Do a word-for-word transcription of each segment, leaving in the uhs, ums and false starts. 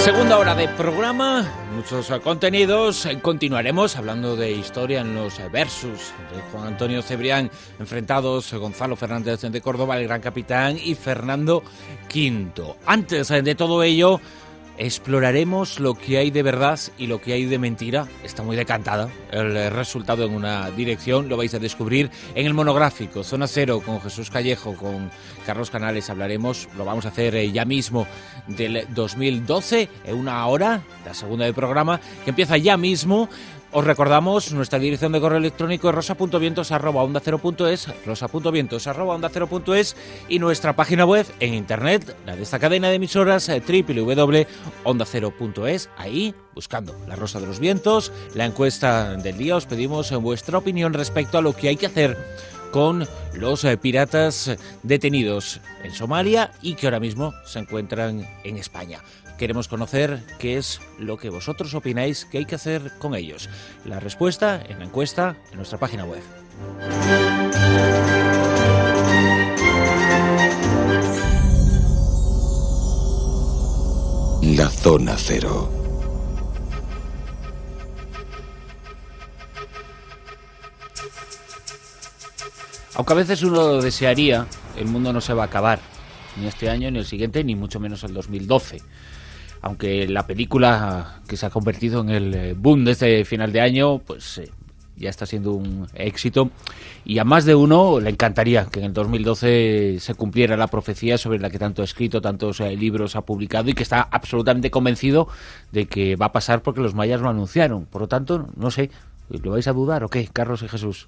Segunda hora de programa, muchos contenidos. Continuaremos hablando de historia en los versus de Juan Antonio Cebrián, enfrentados Gonzalo Fernández de Córdoba, el gran capitán, y Fernando Quinto. Antes de todo ello, exploraremos lo que hay de verdad y lo que hay de mentira. Está muy decantada el resultado en una dirección, lo vais a descubrir en el monográfico Zona Cero con Jesús Callejo, con Carlos Canales. Hablaremos, lo vamos a hacer ya mismo, del dos mil doce, en una hora, la segunda del programa, que empieza ya mismo. Os recordamos nuestra dirección de correo electrónico es rosa punto vientos arroba onda cero punto es, rosa punto vientos arroba onda cero punto es, y nuestra página web en internet, la de esta cadena de emisoras, doble u doble u doble u punto onda cero punto es. Ahí, buscando La Rosa de los Vientos, la encuesta del día, os pedimos vuestra opinión respecto a lo que hay que hacer con los piratas detenidos en Somalia y que ahora mismo se encuentran en España. Queremos conocer qué es lo que vosotros opináis que hay que hacer con ellos. La respuesta en la encuesta en nuestra página web. La Zona Cero. Aunque a veces uno desearía, el mundo no se va a acabar, ni este año, ni el siguiente, ni mucho menos el dos mil doce. Aunque la película que se ha convertido en el boom de este final de año, pues eh, ya está siendo un éxito. Y a más de uno le encantaría que en el dos mil doce se cumpliera la profecía sobre la que tanto ha escrito, tantos eh, libros ha publicado, y que está absolutamente convencido de que va a pasar porque los mayas lo anunciaron. Por lo tanto, no sé, ¿lo vais a dudar o qué, Carlos y Jesús?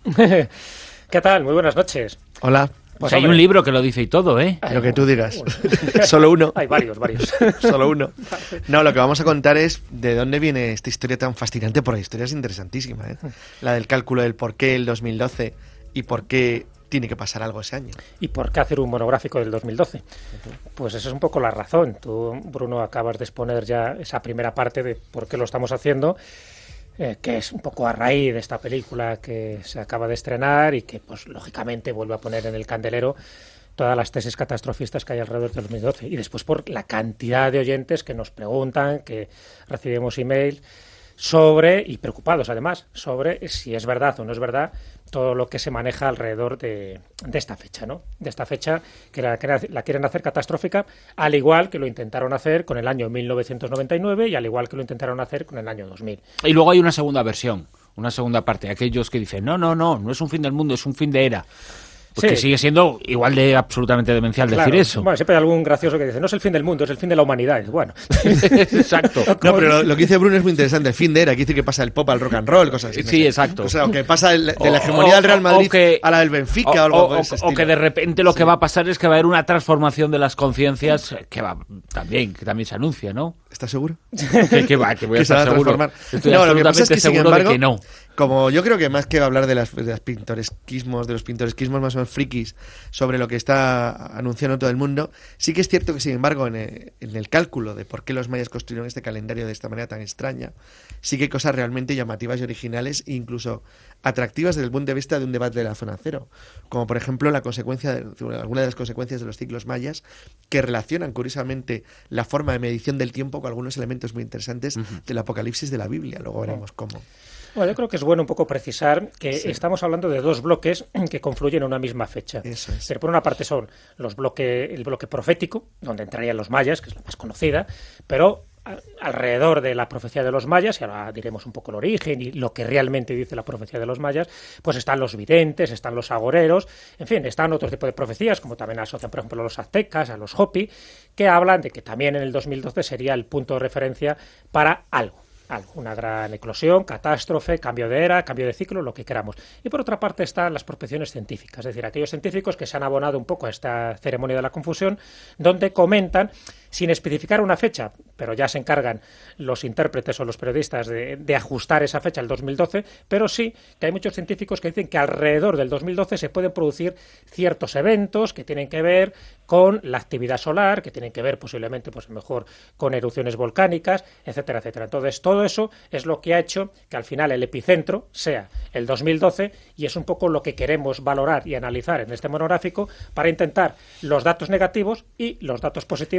¿Qué tal? Muy buenas noches. Hola. Pues hay un libro que lo dice y todo, ¿eh? Lo que tú digas. Solo uno. Hay varios, varios. Solo uno. No, lo que vamos a contar es de dónde viene esta historia tan fascinante, porque la historia es interesantísima, ¿eh? La del cálculo del por qué el dos mil doce y por qué tiene que pasar algo ese año. ¿Y por qué hacer un monográfico del dos mil doce? Pues esa es un poco la razón. Tú, Bruno, acabas de exponer ya esa primera parte de por qué lo estamos haciendo. Eh, que es un poco a raíz de esta película que se acaba de estrenar y que, pues lógicamente, vuelve a poner en el candelero todas las tesis catastrofistas que hay alrededor del dos mil doce. Y después por la cantidad de oyentes que nos preguntan, que recibimos email sobre, y preocupados además, sobre si es verdad o no es verdad todo lo que se maneja alrededor de, de esta fecha, ¿no? De esta fecha que la, que la quieren hacer catastrófica, al igual que lo intentaron hacer con el año mil novecientos noventa y nueve y al igual que lo intentaron hacer con el año dos mil. Y luego hay una segunda versión, una segunda parte, aquellos que dicen, no, no, no, no es un fin del mundo, es un fin de era. Pues sí, que sigue siendo igual de absolutamente demencial, claro, decir eso. Bueno, siempre hay algún gracioso que dice, no es el fin del mundo, es el fin de la humanidad. Y bueno, exacto. No, pero lo, lo que dice Bruno es muy interesante. El fin de era, quiere decir que pasa el pop al rock and roll, cosas así. Sí, exacto. O sea, que pasa el, de la hegemonía o, del Real Madrid que, a la del Benfica o, o algo o, por ese o, estilo. O que de repente lo sí. que va a pasar es que va a haber una transformación de las conciencias que va también, que también se anuncia, ¿no? ¿Estás seguro? Que, que va, que voy a que estar seguro. Estoy no, lo que pasa es que, sin embargo, de que no. Como yo creo que más que hablar de las, de las pintoresquismos, de los pintoresquismos más o menos frikis sobre lo que está anunciando todo el mundo, sí que es cierto que, sin embargo, en el, en el cálculo de por qué los mayas construyeron este calendario de esta manera tan extraña, sí que hay cosas realmente llamativas y originales e incluso atractivas desde el punto de vista de un debate de la zona cero, como por ejemplo la consecuencia de, alguna de las consecuencias de los ciclos mayas que relacionan curiosamente la forma de medición del tiempo con algunos elementos muy interesantes uh-huh. del Apocalipsis de la Biblia. Luego veremos cómo. Bueno, yo creo que es bueno un poco precisar que sí. estamos hablando de dos bloques que confluyen en una misma fecha. Eso es. Pero por una parte son los bloque, el bloque profético, donde entrarían los mayas, que es la más conocida, pero alrededor de la profecía de los mayas, y ahora diremos un poco el origen y lo que realmente dice la profecía de los mayas, pues están los videntes, están los agoreros, en fin, están otros tipos de profecías, como también asocian, por ejemplo, a los aztecas, a los hopi, que hablan de que también en el dos mil doce sería el punto de referencia para algo. Algo, una gran eclosión, catástrofe, cambio de era, cambio de ciclo, lo que queramos. Y por otra parte están las prospecciones científicas, es decir, aquellos científicos que se han abonado un poco a esta ceremonia de la confusión, donde comentan, sin especificar una fecha, pero ya se encargan los intérpretes o los periodistas de, de ajustar esa fecha al dos mil doce, pero sí que hay muchos científicos que dicen que alrededor del dos mil doce se pueden producir ciertos eventos que tienen que ver con la actividad solar, que tienen que ver posiblemente, pues mejor, con erupciones volcánicas, etcétera, etcétera. Entonces, todo eso es lo que ha hecho que al final el epicentro sea el dos mil doce y es un poco lo que queremos valorar y analizar en este monográfico para intentar los datos negativos y los datos positivos, si es que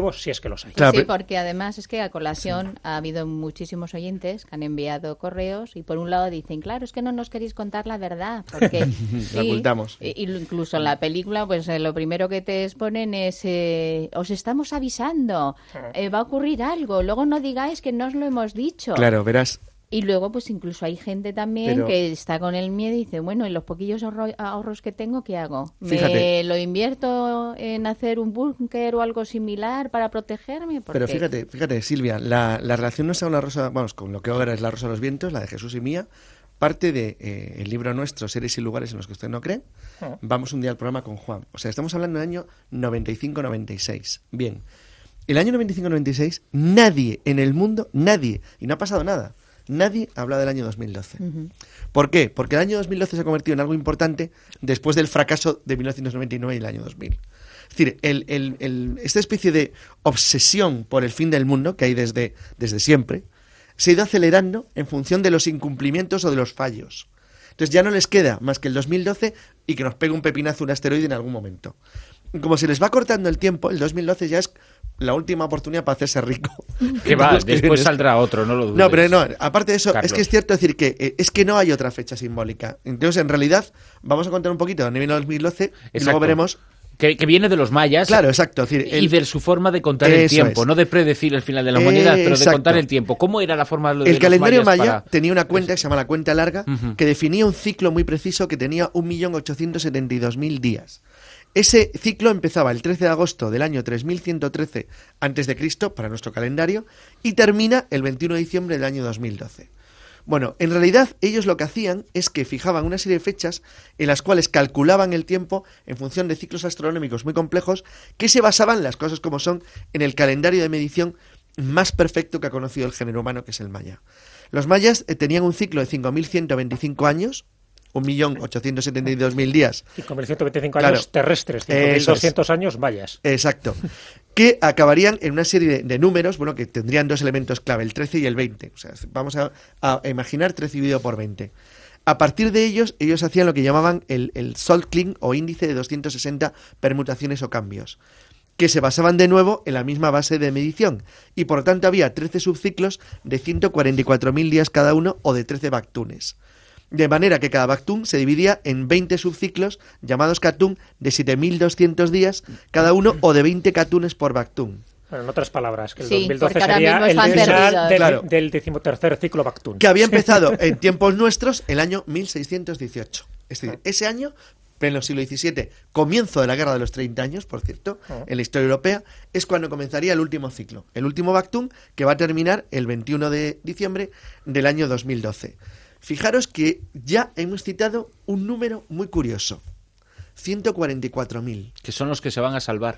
que los hay. Claro, Sí, pero- porque además es que a colación sí. ha habido muchísimos oyentes que han enviado correos y por un lado dicen, claro, es que no nos queréis contar la verdad, porque La ocultamos. Y, y incluso en la película, pues eh, lo primero que te exponen es, eh, os estamos avisando, eh, va a ocurrir algo, luego no digáis que no os lo hemos dicho. Claro, verás. Y luego, pues incluso hay gente también Pero- que está con el miedo y dice, bueno, en los poquillos ahorro- ahorros que tengo, ¿qué hago? ¿Me Fíjate. lo invierto en hacer un búnker o algo similar para protegerme? Porque... Pero fíjate, fíjate, Silvia, la, la relación nuestra con la rosa, vamos, con lo que ahora es la rosa de los vientos, la de Jesús y mía, parte de eh, el libro nuestro, Seres y lugares en los que usted no cree. Ah. Vamos un día al programa con Juan. O sea, estamos hablando del año noventa y cinco noventa y seis. Bien. El año noventa y cinco noventa y seis, nadie en el mundo, nadie, y no ha pasado nada, nadie habla del año dos mil doce. Ujú. ¿Por qué? Porque el año dos mil doce se ha convertido en algo importante después del fracaso de mil novecientos noventa y nueve y el año dos mil. Es decir, el, el, el, esta especie de obsesión por el fin del mundo que hay desde, desde siempre se ha ido acelerando en función de los incumplimientos o de los fallos. Entonces ya no les queda más que el dos mil doce y que nos pegue un pepinazo un asteroide en algún momento. Como se les va cortando el tiempo, el dos mil doce ya es la última oportunidad para hacerse rico. Que va, Los que después vienen. saldrá otro, no lo dudes. No, pero no, aparte de eso, Carlos. es que es cierto decir que eh, es que no hay otra fecha simbólica. Entonces, en realidad, vamos a contar un poquito de dónde viene el dos mil doce y Exacto. luego veremos. Que, que viene de los mayas. Claro, exacto. Es decir, Y el- de su forma de contar el Eso tiempo, es. no de predecir el final de la humanidad, pero de Exacto. contar el tiempo. ¿Cómo era la forma de de el los calendario mayas maya para- tenía una cuenta que se llama la cuenta larga, Ujú. que definía un ciclo muy preciso que tenía un millón ochocientos setenta y dos mil días. Ese ciclo empezaba el trece de agosto del año tres mil ciento trece antes de Cristo para nuestro calendario y termina el veintiuno de diciembre del año dos mil doce. Bueno, en realidad ellos lo que hacían es que fijaban una serie de fechas en las cuales calculaban el tiempo en función de ciclos astronómicos muy complejos que se basaban, las cosas como son, en el calendario de medición más perfecto que ha conocido el género humano, que es el maya. Los mayas eh, tenían un ciclo de cinco mil ciento veinticinco años, un millón ochocientos setenta y dos mil días. cinco mil ciento veinticinco Claro. años terrestres, cinco mil doscientos años mayas. Exacto. Que acabarían en una serie de, de números, bueno, que tendrían dos elementos clave, el trece y el veinte. O sea, vamos a, a imaginar trece dividido por veinte. A partir de ellos, ellos hacían lo que llamaban el, el Soltkling o índice de doscientas sesenta permutaciones o cambios, que se basaban de nuevo en la misma base de medición. Y por tanto había trece subciclos de ciento cuarenta y cuatro mil días cada uno o de trece Bactunes. De manera que cada Bactún se dividía en veinte subciclos llamados Catún de siete mil doscientos días cada uno o de veinte Catunes por Bactún. Bueno, en otras palabras, que el Sí, dos mil doce porque ahora sería mismo el están final perdidos. del, Claro. del decimotercer ciclo Bactún. Que había empezado en tiempos nuestros el año mil seiscientos dieciocho. Es decir, ese año, pleno siglo diecisiete, comienzo de la Guerra de los treinta años, por cierto, en la historia europea, es cuando comenzaría el último ciclo. El último Bactún, que va a terminar el veintiuno de diciembre del año dos mil doce. Fijaros que ya hemos citado un número muy curioso. ciento cuarenta y cuatro mil. Que son los que se van a salvar.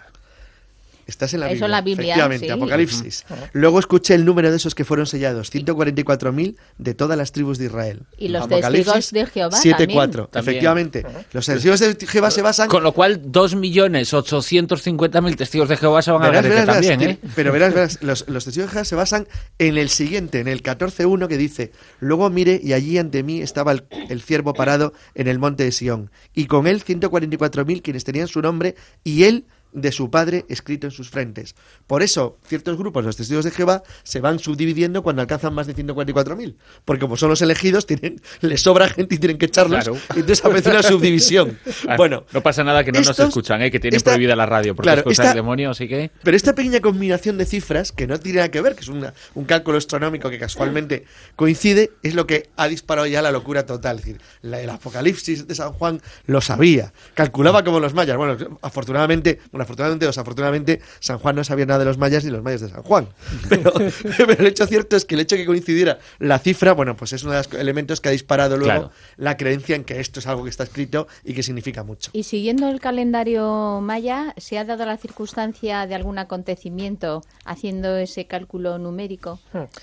Estás en la Eso Biblia. en la Biblia, efectivamente, sí. Apocalipsis. Luego escuché el número de esos que fueron sellados, ciento cuarenta y cuatro mil de todas las tribus de Israel. Y los Apocalipsis testigos de Jehová siete cuatro. también. Efectivamente. Los testigos de Jehová se basan... Con lo cual, dos millones ochocientos cincuenta mil testigos de Jehová se van a Verás, ver verás, verás, también, ¿eh? que- Pero verás, verás, los, los testigos de Jehová se basan en el siguiente, en el catorce uno, que dice: luego miré y allí ante mí estaba el, el ciervo parado en el monte de Sión, y con él ciento cuarenta y cuatro mil quienes tenían su nombre y él de su padre escrito en sus frentes. Por eso, ciertos grupos, los testigos de Jehová, se van subdividiendo cuando alcanzan más de ciento cuarenta y cuatro mil. Porque como son los elegidos, tienen, les sobra gente y tienen que echarlos. Claro. Y entonces aparece una subdivisión. Ah, Bueno, no pasa nada que no nos estos- escuchan, ¿eh? Que tienen esta- prohibida la radio porque claro, es cosa esta- del demonio, así que... Pero esta pequeña combinación de cifras, que no tiene nada que ver, que es una- un cálculo astronómico que casualmente coincide, es lo que ha disparado ya la locura total. Es decir, la, el apocalipsis de San Juan lo sabía, calculaba como los mayas. Bueno, afortunadamente, bueno, afortunadamente, desafortunadamente, San Juan no sabía nada de los mayas ni los mayas de San Juan. Pero, pero el hecho cierto es que el hecho de que coincidiera la cifra, bueno, pues es uno de los elementos que ha disparado luego Claro. la creencia en que esto es algo que está escrito y que significa mucho. Y siguiendo el calendario maya, ¿se ha dado la circunstancia de algún acontecimiento haciendo ese cálculo numérico?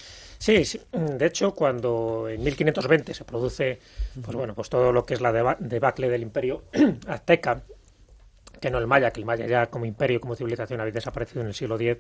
Sí, sí, de hecho, cuando en mil quinientos veinte se produce, pues bueno, pues todo lo que es la deba- debacle del imperio azteca, que no el maya, que el maya ya como imperio, como civilización había desaparecido en el siglo diez,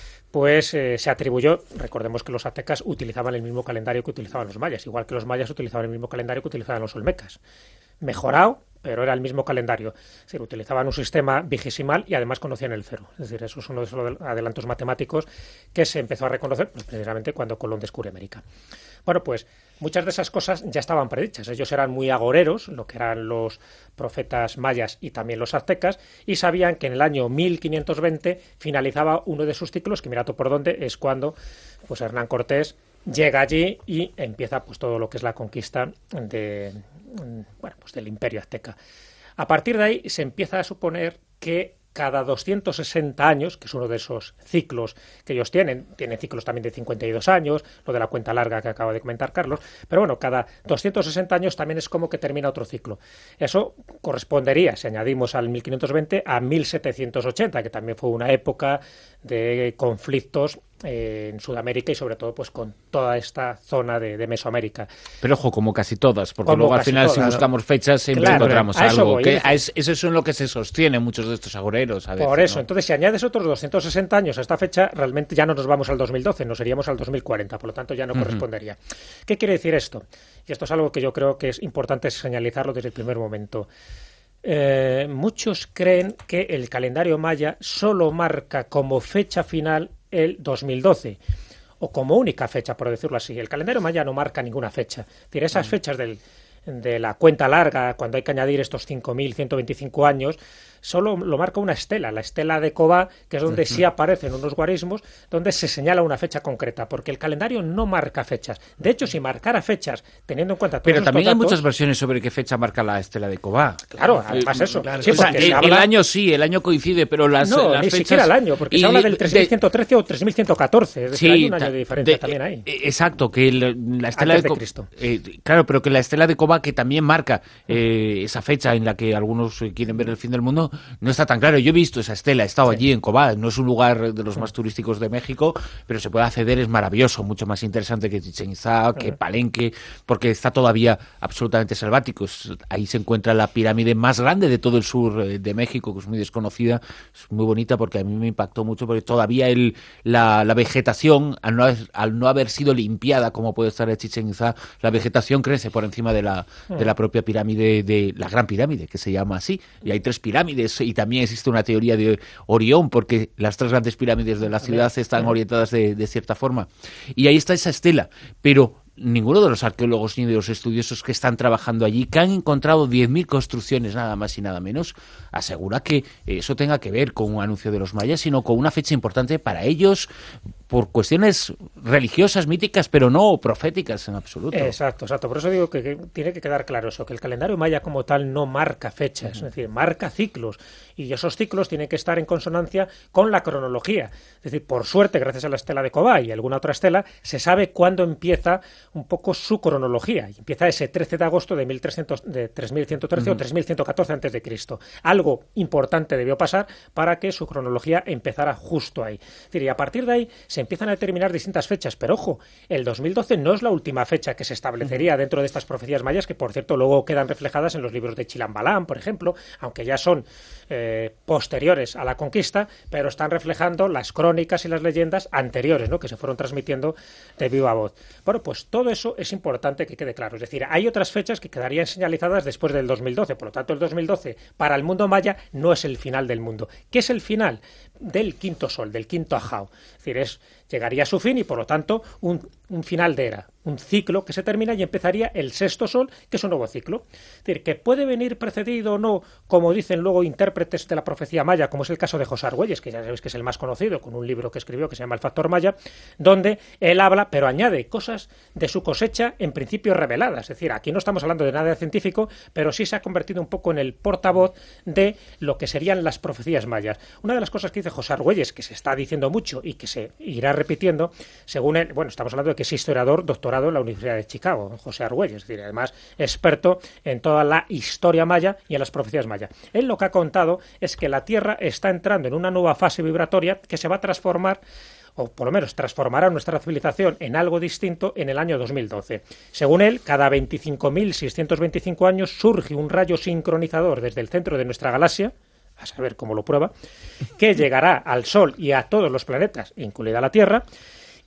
pues eh, se atribuyó, recordemos que los aztecas utilizaban el mismo calendario que utilizaban los mayas, igual que los mayas utilizaban el mismo calendario que utilizaban los olmecas. Mejorado, pero era el mismo calendario. Es decir, utilizaban un sistema vigesimal y además conocían el cero. Es decir, eso es uno de esos adelantos matemáticos que se empezó a reconocer pues, precisamente cuando Colón descubre América. Bueno, pues muchas de esas cosas ya estaban predichas. Ellos eran muy agoreros, lo que eran los profetas mayas y también los aztecas, y sabían que en el año mil quinientos veinte finalizaba uno de sus ciclos, que mira tú por dónde, es cuando pues Hernán Cortés llega allí y empieza pues todo lo que es la conquista de, bueno, pues del Imperio Azteca. A partir de ahí se empieza a suponer que cada doscientos sesenta años, que es uno de esos ciclos que ellos tienen, tienen ciclos también de cincuenta y dos años, lo de la cuenta larga que acaba de comentar Carlos, pero bueno, cada doscientos sesenta años también es como que termina otro ciclo. Eso correspondería, si añadimos al mil quinientos veinte, a mil setecientos ochenta, que también fue una época de conflictos eh, en Sudamérica y sobre todo pues con toda esta zona de, de Mesoamérica. Pero ojo, como casi todas, porque Como luego al final todas, si buscamos ¿no? fechas siempre Claro, encontramos a eso algo. voy, Que es decir, es, eso es en lo que se sostiene muchos de estos agoreros. A veces, por eso, ¿no? entonces si añades otros doscientos sesenta años a esta fecha, realmente ya no nos vamos al dos mil doce, nos iríamos al dos mil cuarenta, por lo tanto ya no uh-huh. correspondería. ¿Qué quiere decir esto? Y esto es algo que yo creo que es importante señalizarlo desde el primer momento. Eh, muchos creen que el calendario maya solo marca como fecha final el dos mil doce, o como única fecha, por decirlo así. El calendario maya no marca ninguna fecha. Es decir, esas uh-huh. fechas del, de la cuenta larga, cuando hay que añadir estos cinco mil ciento veinticinco años, solo lo marca una estela, la estela de Cobá, que es donde uh-huh. sí aparecen unos guarismos, donde se señala una fecha concreta, porque el calendario no marca fechas. De hecho, si marcara fechas, teniendo en cuenta todos Pero también hay datos, muchas versiones sobre qué fecha marca la estela de Cobá. Claro, además eso. Claro, sí, o sea, porque el, habla... el año sí, el año coincide, pero las, no, las ni fechas... siquiera el año, porque y se habla del de- tres mil ciento trece o tres mil ciento catorce, es decir, Sí, hay un año ta- de diferencia de- también ahí. eh, Exacto, que el- la estela Antes de Co- Cristo. eh, claro, pero que la estela de Cobá, que también marca eh, esa fecha en la que algunos eh, quieren ver el fin del mundo, no está tan claro. Yo he visto esa estela, he estado Sí. allí en Cobá, no es un lugar de los más turísticos de México, pero se puede acceder, es maravilloso, mucho más interesante que Chichén Itzá, que Palenque, porque está todavía absolutamente selvático. Es- Ahí se encuentra la pirámide más grande de todo el sur eh, de México, que es muy desconocida, es muy bonita porque a mí me impactó mucho, porque todavía el, la, la vegetación, al no, haber- al no haber sido limpiada, como puede estar en Chichén Itzá, la vegetación crece por encima de la, de la propia pirámide, de la Gran Pirámide, que se llama así. Y hay tres pirámides, y también existe una teoría de Orión, porque las tres grandes pirámides de la ciudad están orientadas de, de cierta forma. Y ahí está esa estela, pero ninguno de los arqueólogos ni de los estudiosos que están trabajando allí, que han encontrado diez mil construcciones nada más y nada menos, asegura que eso tenga que ver con un anuncio de los mayas, sino con una fecha importante para ellos, por cuestiones religiosas, míticas, pero no proféticas en absoluto. Exacto, exacto. Por eso digo que, que tiene que quedar claro eso, que el calendario maya como tal no marca fechas, es decir, marca ciclos. Y esos ciclos tienen que estar en consonancia con la cronología. Es decir, por suerte, gracias a la estela de Cobá y alguna otra estela, se sabe cuándo empieza un poco su cronología. Y empieza ese trece de agosto de, mil trescientos, de tres mil ciento trece uh-huh. o tres mil ciento catorce antes de Cristo. Algo importante debió pasar para que su cronología empezara justo ahí. Es decir, y a partir de ahí se empiezan a determinar distintas fechas. Pero ojo, el dos mil doce no es la última fecha que se establecería uh-huh. dentro de estas profecías mayas, que por cierto luego quedan reflejadas en los libros de Chilambalán, por ejemplo, aunque ya son eh, posteriores a la conquista, pero están reflejando las crónicas y las leyendas anteriores, ¿no?, que se fueron transmitiendo de viva voz. Bueno, pues todo eso es importante que quede claro. Es decir, hay otras fechas que quedarían señalizadas después del dos mil doce. Por lo tanto, el dos mil doce para el mundo maya no es el final del mundo. ¿Qué es el final? Del quinto sol, del quinto ajao. Es decir, es, llegaría a su fin y, por lo tanto, un, un final de era, un ciclo que se termina y empezaría el sexto sol, que es un nuevo ciclo. Es decir, que puede venir precedido o no, como dicen luego intérpretes de la profecía maya, como es el caso de José Argüelles, que ya sabéis que es el más conocido, con un libro que escribió que se llama El Factor Maya, donde él habla, pero añade cosas de su cosecha en principio reveladas. Es decir, aquí no estamos hablando de nada científico, pero sí se ha convertido un poco en el portavoz de lo que serían las profecías mayas. Una de las cosas que dice José Argüelles, que se está diciendo mucho y que se irá repitiendo, según él, bueno, estamos hablando de que es historiador doctorado en la Universidad de Chicago, José Argüelles, es decir, además experto en toda la historia maya y en las profecías mayas. Él lo que ha contado es que la Tierra está entrando en una nueva fase vibratoria que se va a transformar, o por lo menos transformará nuestra civilización en algo distinto en el año dos mil doce. Según él, cada veinticinco mil seiscientos veinticinco años surge un rayo sincronizador desde el centro de nuestra galaxia, a saber cómo lo prueba, que llegará al Sol y a todos los planetas, incluida la Tierra,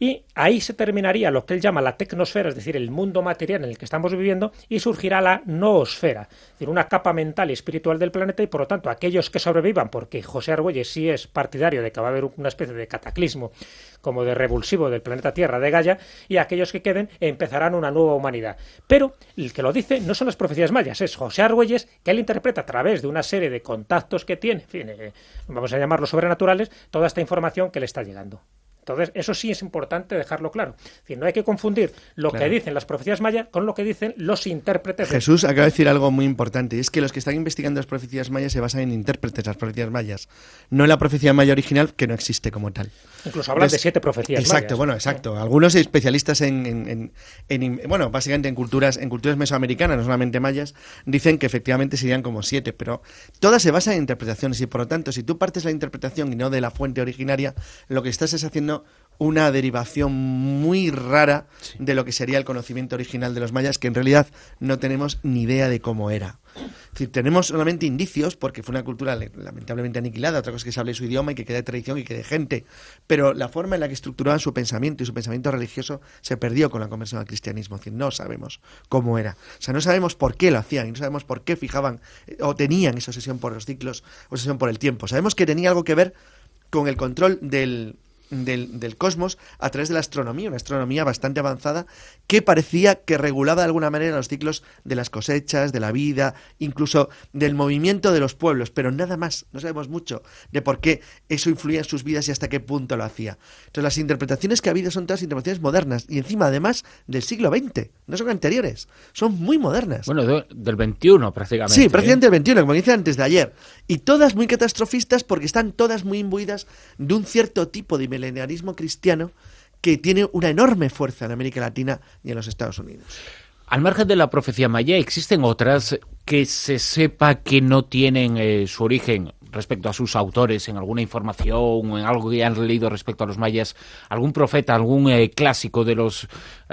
y ahí se terminaría lo que él llama la tecnosfera, es decir, el mundo material en el que estamos viviendo, y surgirá la noosfera, es decir, una capa mental y espiritual del planeta, y por lo tanto aquellos que sobrevivan, porque José Argüelles sí es partidario de que va a haber una especie de cataclismo como de revulsivo del planeta Tierra de Gaia, y aquellos que queden empezarán una nueva humanidad. Pero el que lo dice no son las profecías mayas, es José Argüelles, que él interpreta a través de una serie de contactos que tiene, en fin, eh, vamos a llamarlos sobrenaturales, toda esta información que le está llegando. Entonces, eso sí es importante dejarlo claro. Es decir, no hay que confundir lo claro. que dicen las profecías mayas con lo que dicen los intérpretes. Jesús acaba de decir algo muy importante, y es que los que están investigando las profecías mayas se basan en intérpretes de las profecías mayas, no en la profecía maya original, que no existe como tal. Incluso hablan Entonces, de siete profecías exacto, mayas. Bueno, exacto. Algunos especialistas en, en, en, en, bueno, básicamente en culturas, en culturas mesoamericanas, no solamente mayas, dicen que efectivamente serían como siete, pero todas se basan en interpretaciones, y por lo tanto, si tú partes la interpretación y no de la fuente originaria, lo que estás es haciendo una derivación muy rara sí. de lo que sería el conocimiento original de los mayas, que en realidad no tenemos ni idea de cómo era. Es decir, tenemos solamente indicios, porque fue una cultura lamentablemente aniquilada, otra cosa es que se hable su idioma y que quede tradición y que quede gente, pero la forma en la que estructuraban su pensamiento y su pensamiento religioso se perdió con la conversión al cristianismo. Es decir, no sabemos cómo era. O sea, no sabemos por qué lo hacían y no sabemos por qué fijaban o tenían esa obsesión por los ciclos, obsesión por el tiempo. Sabemos que tenía algo que ver con el control del... Del, del cosmos a través de la astronomía, una astronomía bastante avanzada que parecía que regulaba de alguna manera los ciclos de las cosechas, de la vida, incluso del movimiento de los pueblos, pero nada más. No sabemos mucho de por qué eso influía en sus vidas y hasta qué punto lo hacía. Entonces las interpretaciones que ha habido son todas interpretaciones modernas y encima además del siglo veinte, no son anteriores, son muy modernas. Bueno, de, del veintiuno prácticamente. Sí, prácticamente ¿eh? del veintiuno, como dice antes de ayer. Y todas muy catastrofistas porque están todas muy imbuidas de un cierto tipo de milenarismo cristiano que tiene una enorme fuerza en América Latina y en los Estados Unidos. Al margen de la profecía maya, ¿existen otras que se sepa que no tienen eh, su origen respecto a sus autores en alguna información o en algo que han leído respecto a los mayas? ¿Algún profeta, algún eh, clásico de los,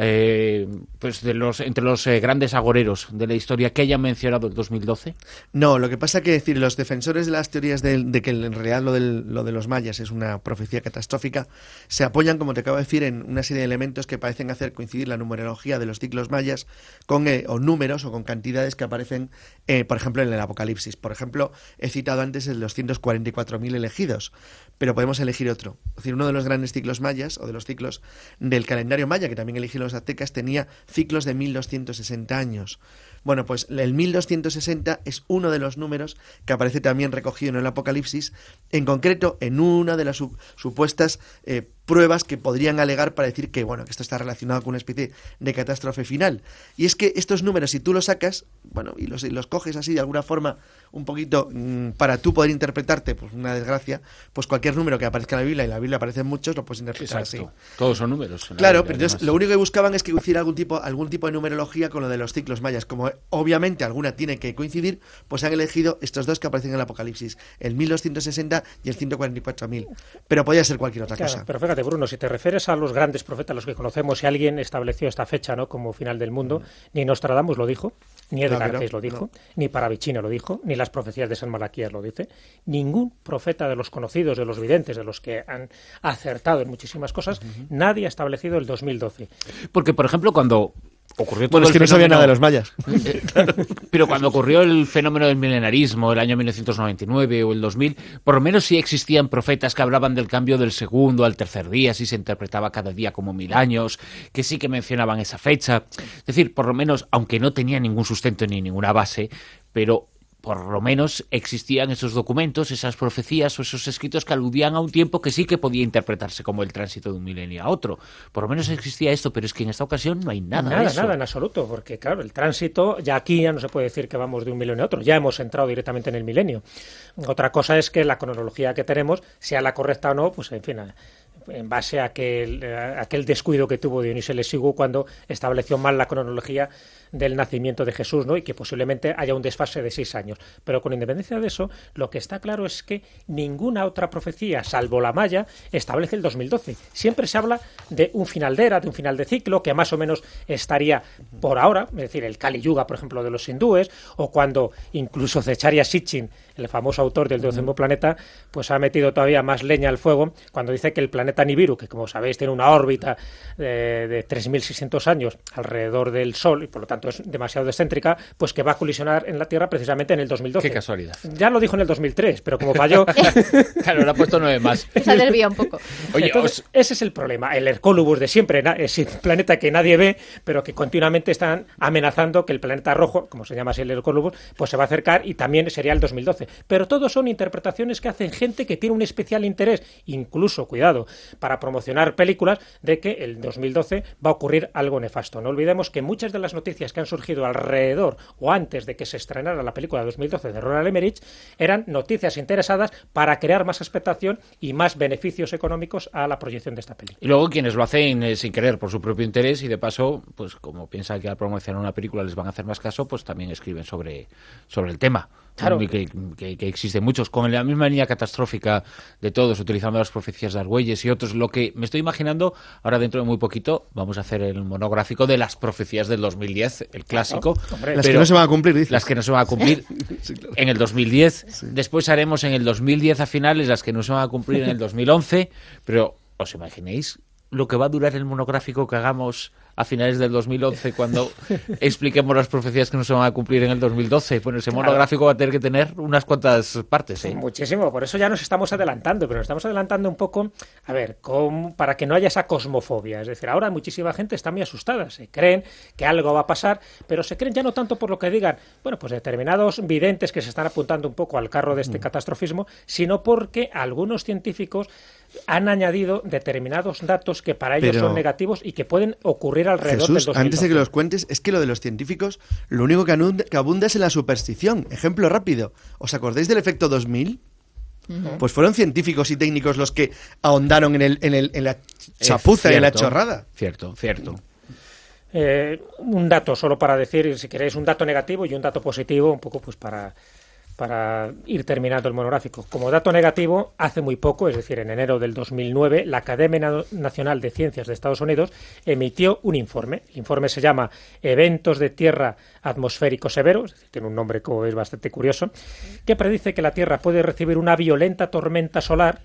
eh, pues de los entre los eh, grandes agoreros de la historia que hayan mencionado el dos mil doce? No, lo que pasa que decir los defensores de las teorías de, de que en realidad lo, del, lo de los mayas es una profecía catastrófica se apoyan, como te acabo de decir, en una serie de elementos que parecen hacer coincidir la numerología de los ciclos mayas con eh, o números o con cantidades que aparecen, eh, por ejemplo, en el Apocalipsis. Por ejemplo, he citado antes el doscientos cuarenta y cuatro mil elegidos, pero podemos elegir otro. Es decir, uno de los grandes ciclos mayas, o de los ciclos del calendario maya, que también eligieron los aztecas, tenía ciclos de mil doscientos sesenta años. Bueno, pues el mil doscientos sesenta es uno de los números que aparece también recogido en el Apocalipsis, en concreto en una de las su- supuestas eh, pruebas que podrían alegar para decir que, bueno, que esto está relacionado con una especie de catástrofe final. Y es que estos números, si tú los sacas, bueno, y los, y los coges así de alguna forma, un poquito mmm, para tú poder interpretarte, pues una desgracia, pues cualquier número que aparezca en la Biblia, y en la Biblia aparecen muchos, lo puedes interpretar Exacto. así. Todos son números. Claro, Biblia, pero entonces además. Lo único que buscaban es que hiciera algún tipo, algún tipo de numerología con lo de los ciclos mayas. Como obviamente alguna tiene que coincidir, pues han elegido estos dos que aparecen en el Apocalipsis, el mil doscientos sesenta y el ciento cuarenta y cuatro mil. Pero podía ser cualquier otra claro, cosa. Pero fíjate, Bruno, si te refieres a los grandes profetas, los que conocemos, si alguien estableció esta fecha, ¿no?, como final del mundo, ni Nostradamus lo dijo, ni Edgar Cayce lo dijo, no. ni Paravicino lo dijo, ni las profecías de San Malaquías lo dice. Ningún profeta de los conocidos, de los videntes, de los que han acertado en muchísimas cosas, uh-huh. nadie ha establecido el dos mil doce. Porque, por ejemplo, cuando ocurrió todo bueno, es que el no sabía nada de los mayas. Claro. Pero cuando ocurrió el fenómeno del milenarismo, el año mil novecientos noventa y nueve o el dos mil, por lo menos sí existían profetas que hablaban del cambio del segundo al tercer día, sí se interpretaba cada día como mil años, que sí que mencionaban esa fecha. Es decir, por lo menos, aunque no tenía ningún sustento ni ninguna base, pero por lo menos existían esos documentos, esas profecías o esos escritos que aludían a un tiempo que sí que podía interpretarse como el tránsito de un milenio a otro. Por lo menos existía esto, pero es que en esta ocasión no hay nada, nada de eso. Nada, en absoluto, porque claro, el tránsito, ya aquí ya no se puede decir que vamos de un milenio a otro, ya hemos entrado directamente en el milenio. Otra cosa es que la cronología que tenemos, sea la correcta o no, pues en fin, en base a aquel, a aquel descuido que tuvo Dionisio el Exiguo cuando estableció mal la cronología del nacimiento de Jesús, ¿no?, y que posiblemente haya un desfase de seis años. Pero con independencia de eso, lo que está claro es que ninguna otra profecía, salvo la maya, establece el dos mil doce. Siempre se habla de un final de era, de un final de ciclo, que más o menos estaría por ahora, es decir, el Kali Yuga, por ejemplo, de los hindúes, o cuando incluso Zecharia Sitchin, el famoso autor del doceavo planeta, pues ha metido todavía más leña al fuego cuando dice que el planeta planeta Nibiru, que como sabéis tiene una órbita de, de tres mil seiscientos años alrededor del Sol y por lo tanto es demasiado excéntrica, pues que va a colisionar en la Tierra precisamente en el dos mil doce. Qué casualidad. Ya lo dijo en el dos mil tres, pero como falló... Claro, le ha puesto nueve más. Se ha desviado un poco. Oye, Entonces, os... ese es el problema. El Hercólubus de siempre es un planeta que nadie ve, pero que continuamente están amenazando que el planeta rojo, como se llama así el Hercólubus, pues se va a acercar y también sería el dos mil doce. Pero todos son interpretaciones que hacen gente que tiene un especial interés, incluso, cuidado, para promocionar películas, de que el dos mil doce va a ocurrir algo nefasto. No olvidemos que muchas de las noticias que han surgido alrededor o antes de que se estrenara la película dos mil doce de Roland Emmerich eran noticias interesadas para crear más expectación y más beneficios económicos a la proyección de esta película. Y luego quienes lo hacen eh, sin querer, por su propio interés, y de paso, pues como piensan que al promocionar una película les van a hacer más caso, pues también escriben sobre, sobre el tema. Claro. Que, que, que existen muchos, con la misma línea catastrófica de todos, utilizando las profecías de Argüelles y otros. Lo que me estoy imaginando, ahora dentro de muy poquito, vamos a hacer el monográfico de las profecías del dos mil diez, el clásico. Claro, hombre, las que no se van a cumplir, dices. Las que no se van a cumplir sí, claro. en el dos mil diez. Sí. Después haremos en el dos mil diez a finales las que no se van a cumplir en el dos mil once. Pero, ¿os imaginéis lo que va a durar el monográfico que hagamos a finales del dos mil once cuando expliquemos las profecías que no se van a cumplir en el dos mil doce? Bueno, ese monográfico va a tener que tener unas cuantas partes, ¿eh? Muchísimo, por eso ya nos estamos adelantando, pero nos estamos adelantando un poco, a ver, con, para que no haya esa cosmofobia. Es decir, ahora muchísima gente está muy asustada, se creen que algo va a pasar, pero se creen ya no tanto por lo que digan, bueno, pues determinados videntes que se están apuntando un poco al carro de este mm. catastrofismo, sino porque algunos científicos han añadido determinados datos que para ellos pero, son negativos y que pueden ocurrir alrededor Jesús, del dos mil doce. Antes de que los cuentes, es que lo de los científicos, lo único que, anunda, que abunda es en la superstición. Ejemplo rápido. ¿Os acordáis del efecto dos mil? Uh-huh. Pues fueron científicos y técnicos los que ahondaron en, el, en, el, en la chapuza y en la chorrada. Cierto, cierto. Eh, un dato, solo para decir, si queréis, un dato negativo y un dato positivo, un poco pues para... para ir terminando el monográfico. Como dato negativo, hace muy poco, es decir, en enero del dos mil nueve, la Academia Nacional de Ciencias de Estados Unidos emitió un informe. El informe se llama Eventos de Tierra Atmosférico Severo, es decir, tiene un nombre que es bastante curioso, que predice que la Tierra puede recibir una violenta tormenta solar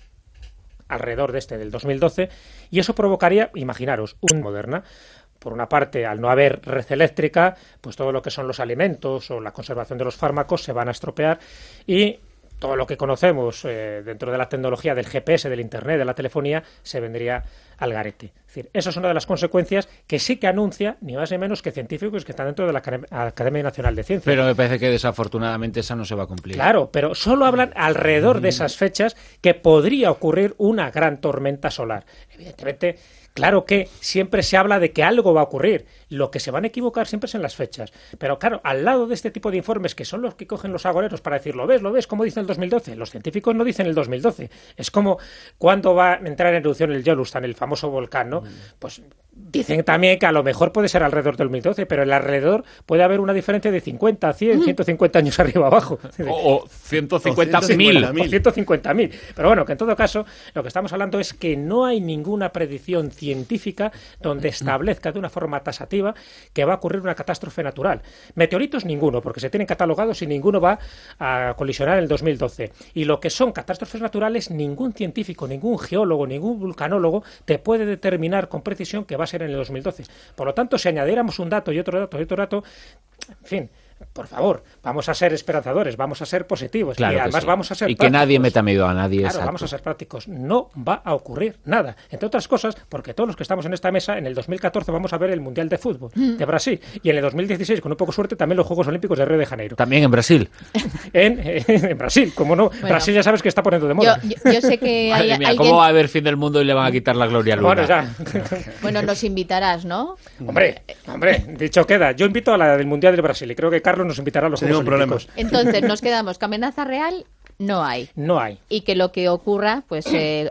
alrededor de este del dos mil doce, y eso provocaría, imaginaros, una moderna. Por una parte, al no haber red eléctrica, pues todo lo que son los alimentos o la conservación de los fármacos se van a estropear y todo lo que conocemos eh, dentro de la tecnología del G P S, del Internet, de la telefonía, se vendría al garete. Es decir, eso es una de las consecuencias que sí que anuncia, ni más ni menos que científicos que están dentro de la Academia Nacional de Ciencias. Pero me parece que desafortunadamente esa no se va a cumplir. Claro, pero solo hablan alrededor de esas fechas que podría ocurrir una gran tormenta solar. Evidentemente, claro que siempre se habla de que algo va a ocurrir. Lo que se van a equivocar siempre es en las fechas. Pero claro, al lado de este tipo de informes, que son los que cogen los agoreros para decir, ¿lo ves? ¿Lo ves? ¿Cómo dice el dos mil doce? Los científicos no dicen el dos mil doce. Es como cuando va a entrar en erupción el Yellowstone, el famoso volcán, ¿no? Pues dicen también que a lo mejor puede ser alrededor del dos mil doce, pero el alrededor puede haber una diferencia de cincuenta, cien, ciento cincuenta años arriba abajo. O, o ciento cincuenta mil. O ciento cincuenta mil. Pero bueno, que en todo caso, lo que estamos hablando es que no hay ninguna predicción científica donde establezca de una forma tasativa que va a ocurrir una catástrofe natural. Meteoritos ninguno, porque se tienen catalogados y ninguno va a colisionar en el dos mil doce. Y lo que son catástrofes naturales, ningún científico, ningún geólogo, ningún vulcanólogo te puede determinar con precisión que va a ser en el dos mil doce. Por lo tanto, si añadiéramos un dato y otro dato y otro dato, en fin, por favor, vamos a ser esperanzadores, vamos a ser positivos, claro, y además sí. vamos a ser y prácticos. Que nadie meta miedo a nadie. Claro, exacto. Vamos a ser prácticos. No va a ocurrir nada. Entre otras cosas, porque todos los que estamos en esta mesa, en el dos mil catorce vamos a ver el Mundial de Fútbol de Brasil, y en el dos mil dieciséis, con un poco de suerte, también los Juegos Olímpicos de Río de Janeiro. También en Brasil. En, en Brasil, como no. Bueno, Brasil ya sabes que está poniendo de moda. Yo, yo, yo sé que hay Madre mía, alguien... ¿cómo va a haber fin del mundo y le van a quitar la gloria a Luna? Bueno, ya. Bueno, nos invitarás, ¿no? Hombre, hombre, dicho queda. Yo invito a la del Mundial del Brasil y creo que Carlos nos invitará a los Juegos Olímpicos. Entonces, nos quedamos que amenaza real no hay. No hay. Y que lo que ocurra, pues eh,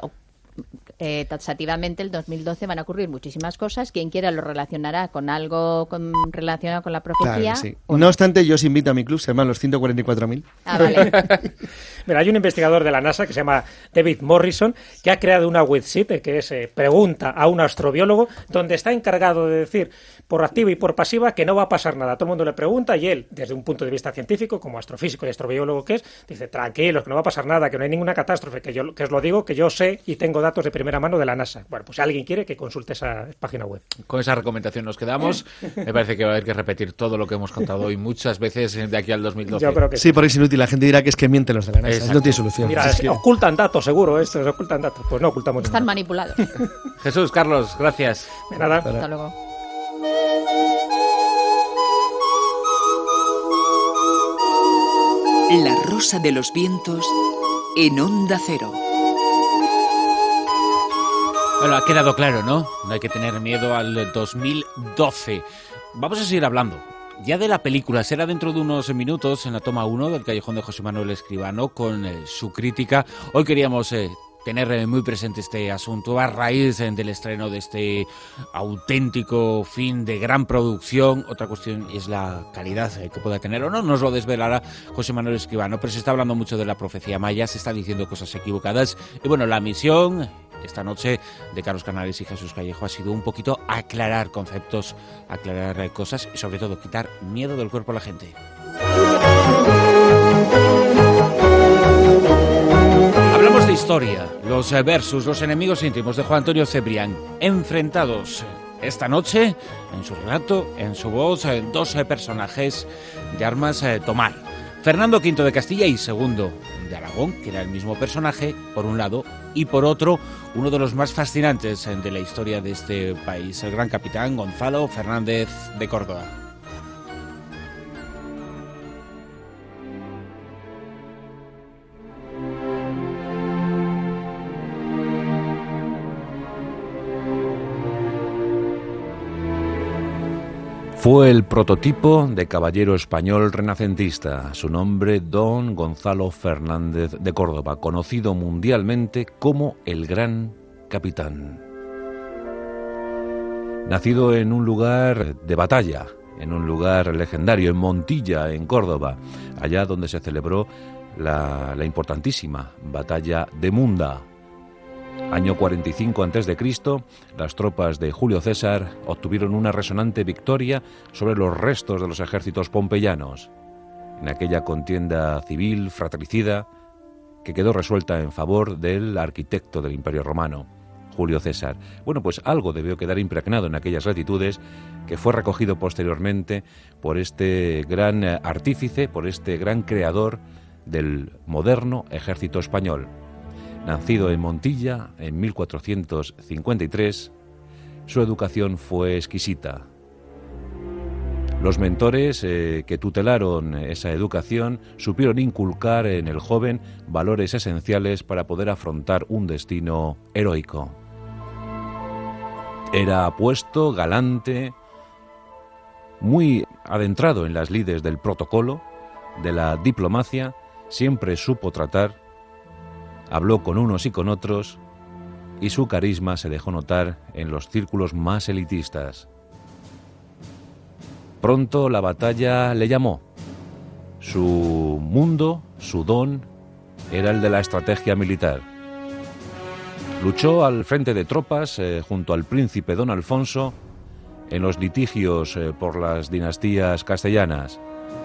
eh, taxativamente el dos mil doce van a ocurrir muchísimas cosas. Quien quiera lo relacionará con algo con, relacionado con la profecía. Claro, sí. No obstante, yo os invito a mi club, se llaman los ciento cuarenta y cuatro mil. Ah, vale. Mira, hay un investigador de la NASA que se llama David Morrison que ha creado una website que es eh, pregunta a un astrobiólogo, donde está encargado de decir por activa y por pasiva que no va a pasar nada. Todo el mundo le pregunta y él, desde un punto de vista científico, como astrofísico y astrobiólogo que es, dice, tranquilos, que no va a pasar nada, que no hay ninguna catástrofe, que yo que os lo digo, que yo sé y tengo datos de primera primera mano de la NASA. Bueno, pues si alguien quiere que consulte esa página web. Con esa recomendación nos quedamos. Me parece que va a haber que repetir todo lo que hemos contado hoy muchas veces de aquí al dos mil doce. Yo creo que sí, porque es inútil. La gente dirá que es que mienten los de la NASA. Exacto. No tiene solución. Mira, es que... ocultan datos, seguro, estos ocultan datos. Pues no ocultamos Están nada. manipulados. Jesús, Carlos, gracias. De nada. Hasta luego. La Rosa de los Vientos en Onda Cero. Bueno, ha quedado claro, ¿no? No hay que tener miedo al dos mil doce. Vamos a seguir hablando ya de la película. Será dentro de unos minutos en la toma uno del Callejón de José Manuel Escribano con eh, su crítica. Hoy queríamos eh, tener eh, muy presente este asunto a raíz eh, del estreno de este auténtico film de gran producción. Otra cuestión es la calidad eh, que pueda tener o no. Nos lo desvelará José Manuel Escribano, pero se está hablando mucho de la profecía maya, se está diciendo cosas equivocadas. Y bueno, la misión esta noche de Carlos Canales y Jesús Callejo ha sido un poquito aclarar conceptos, aclarar eh, cosas y sobre todo quitar miedo del cuerpo a la gente. Hablamos de historia, los eh, versus, los enemigos íntimos de Juan Antonio Cebrián, enfrentados esta noche, en su relato, en su voz, eh, dos eh, personajes de armas eh, tomar. Fernando quinto de Castilla y segundo de Aragón, que era el mismo personaje, por un lado, y por otro, uno de los más fascinantes de la historia de este país, el gran capitán Gonzalo Fernández de Córdoba. Fue el prototipo de caballero español renacentista, su nombre don Gonzalo Fernández de Córdoba, conocido mundialmente como el Gran Capitán. Nacido en un lugar de batalla, en un lugar legendario, en Montilla, en Córdoba, allá donde se celebró la, la importantísima batalla de Munda. Año cuarenta y cinco antes de Cristo, las tropas de Julio César obtuvieron una resonante victoria sobre los restos de los ejércitos pompeyanos, en aquella contienda civil fratricida que quedó resuelta en favor del arquitecto del Imperio Romano, Julio César. Bueno, pues algo debió quedar impregnado en aquellas latitudes, que fue recogido posteriormente por este gran artífice, por este gran creador del moderno ejército español. Nacido en Montilla en mil cuatrocientos cincuenta y tres, su educación fue exquisita. Los mentores eh, que tutelaron esa educación supieron inculcar en el joven valores esenciales para poder afrontar un destino heroico. Era apuesto, galante, muy adentrado en las lides del protocolo, de la diplomacia, siempre supo tratar. Habló con unos y con otros, y su carisma se dejó notar en los círculos más elitistas. Pronto la batalla le llamó. Su mundo, su don, era el de la estrategia militar. Luchó al frente de tropas eh, junto al príncipe don Alfonso en los litigios eh, por las dinastías castellanas.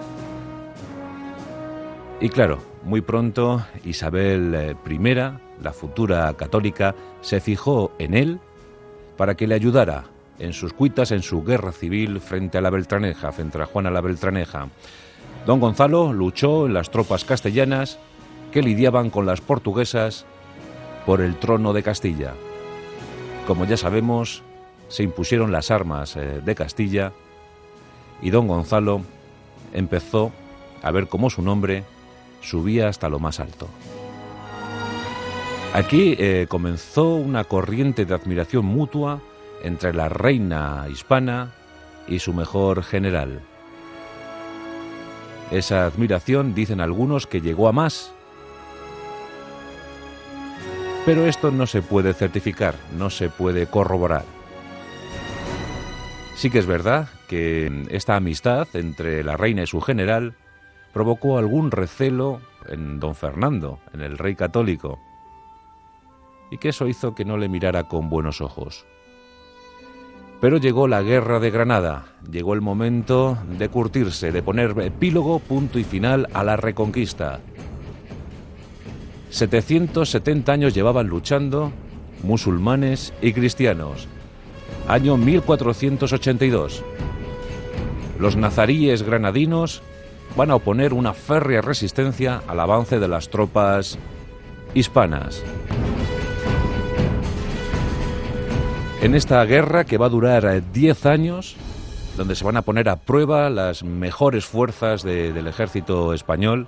Y claro, muy pronto Isabel primera, la futura católica, se fijó en él para que le ayudara en sus cuitas, en su guerra civil frente a la Beltraneja, frente a Juana la Beltraneja. Don Gonzalo luchó en las tropas castellanas que lidiaban con las portuguesas por el trono de Castilla. Como ya sabemos, se impusieron las armas de Castilla y don Gonzalo empezó a ver cómo su nombre subía hasta lo más alto. Aquí eh, comenzó una corriente de admiración mutua entre la reina hispana y su mejor general. Esa admiración, dicen algunos, que llegó a más. Pero esto no se puede certificar, no se puede corroborar. Sí que es verdad que esta amistad entre la reina y su general provocó algún recelo en don Fernando, en el rey católico, y que eso hizo que no le mirara con buenos ojos. Pero llegó la guerra de Granada, llegó el momento de curtirse, de poner epílogo, punto y final a la reconquista. setecientos setenta años llevaban luchando musulmanes y cristianos. Año mil cuatrocientos ochenta y dos. Los nazaríes granadinos van a oponer una férrea resistencia al avance de las tropas hispanas. En esta guerra, que va a durar diez años, donde se van a poner a prueba las mejores fuerzas de, del ejército español,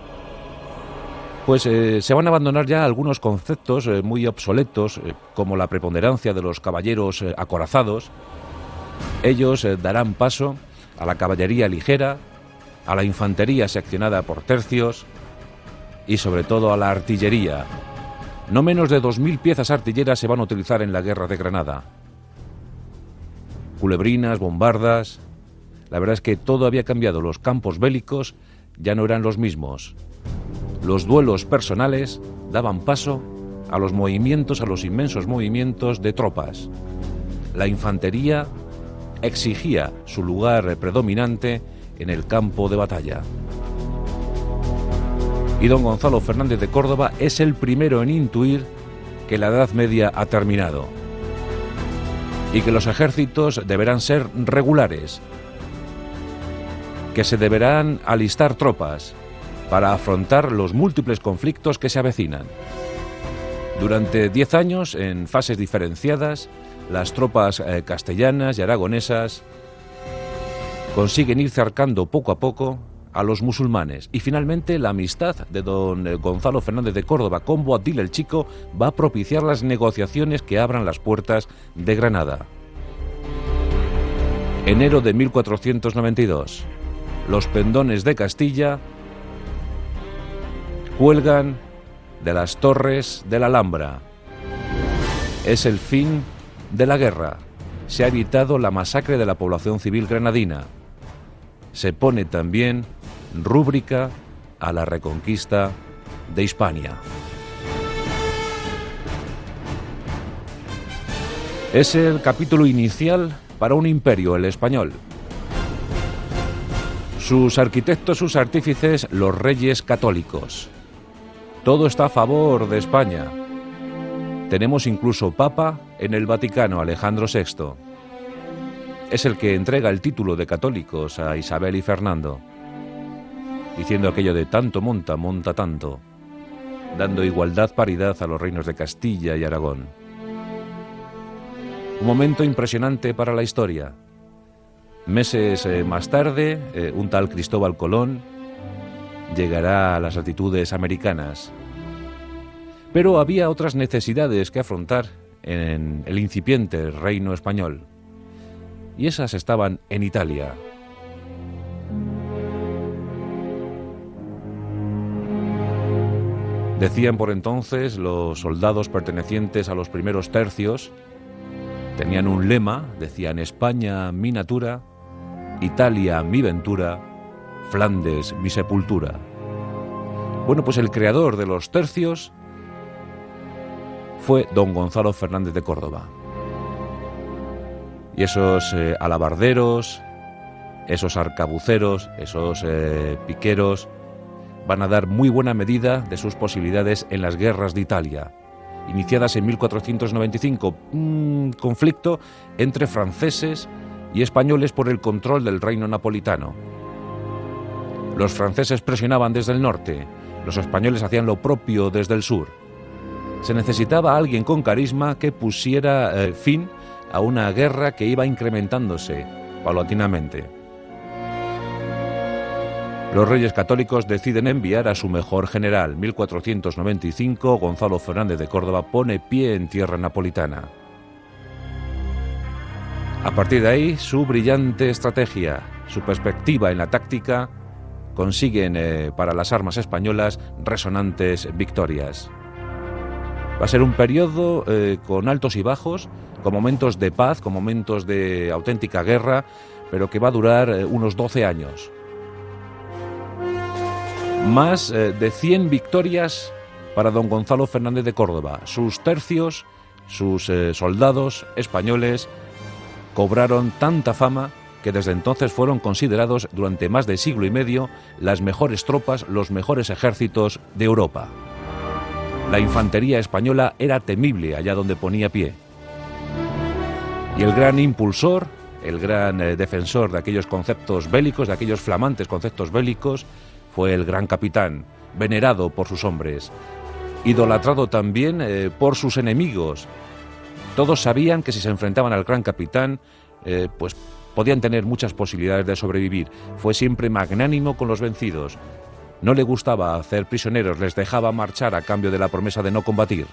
pues eh, se van a abandonar ya algunos conceptos eh, muy obsoletos, eh, como la preponderancia de los caballeros eh, acorazados. Ellos eh, darán paso a la caballería ligera, a la infantería seccionada por tercios y sobre todo a la artillería. No menos de dos mil piezas artilleras se van a utilizar en la guerra de Granada. Culebrinas, bombardas. La verdad es que todo había cambiado. Los campos bélicos ya no eran los mismos. Los duelos personales daban paso a los movimientos, a los inmensos movimientos de tropas. La infantería exigía su lugar predominante en el campo de batalla. Y don Gonzalo Fernández de Córdoba es el primero en intuir que la Edad Media ha terminado y que los ejércitos deberán ser regulares, que se deberán alistar tropas para afrontar los múltiples conflictos que se avecinan. Durante diez años, en fases diferenciadas, las tropas eh, castellanas y aragonesas consiguen ir cercando poco a poco a los musulmanes, y finalmente la amistad de don Gonzalo Fernández de Córdoba con Boabdil el Chico va a propiciar las negociaciones que abran las puertas de Granada. Enero de mil cuatrocientos noventa y dos. Los pendones de Castilla cuelgan de las torres de la Alhambra. Es el fin de la guerra. Se ha evitado la masacre de la población civil granadina. Se pone también rúbrica a la reconquista de Hispania. Es el capítulo inicial para un imperio, el español. Sus arquitectos, sus artífices, los reyes católicos. Todo está a favor de España. Tenemos incluso papa en el Vaticano, Alejandro sexto. Es el que entrega el título de católicos a Isabel y Fernando, diciendo aquello de tanto monta, monta tanto, dando igualdad, paridad a los reinos de Castilla y Aragón. Un momento impresionante para la historia. Meses eh, más tarde, eh, un tal Cristóbal Colón llegará a las latitudes americanas. Pero había otras necesidades que afrontar en el incipiente reino español, y esas estaban en Italia. Decían por entonces los soldados pertenecientes a los primeros tercios, tenían un lema, decían: España mi natura, Italia mi ventura, Flandes mi sepultura. Bueno, pues el creador de los tercios fue don Gonzalo Fernández de Córdoba. Y esos eh, alabarderos, esos arcabuceros, esos eh, piqueros van a dar muy buena medida de sus posibilidades en las guerras de Italia, iniciadas en mil cuatrocientos noventa y cinco, un conflicto entre franceses y españoles por el control del reino napolitano. Los franceses presionaban desde el norte, los españoles hacían lo propio desde el sur. Se necesitaba alguien con carisma que pusiera eh, fin a una guerra que iba incrementándose paulatinamente. Los reyes católicos deciden enviar a su mejor general. mil cuatrocientos noventa y cinco, Gonzalo Fernández de Córdoba pone pie en tierra napolitana. A partir de ahí, su brillante estrategia, su perspectiva en la táctica, consiguen eh, para las armas españolas resonantes victorias. Va a ser un periodo eh, con altos y bajos, con momentos de paz, con momentos de auténtica guerra, pero que va a durar eh, unos doce años. Más eh, de cien victorias para don Gonzalo Fernández de Córdoba. Sus tercios, sus eh, soldados españoles cobraron tanta fama que desde entonces fueron considerados durante más de siglo y medio las mejores tropas, los mejores ejércitos de Europa. La infantería española era temible allá donde ponía pie. Y el gran impulsor, el gran eh, defensor de aquellos conceptos bélicos, de aquellos flamantes conceptos bélicos, fue el gran capitán, venerado por sus hombres, idolatrado también eh, por sus enemigos. Todos sabían que si se enfrentaban al gran capitán, eh, pues podían tener muchas posibilidades de sobrevivir. Fue siempre magnánimo con los vencidos. No le gustaba hacer prisioneros, les dejaba marchar a cambio de la promesa de no combatir.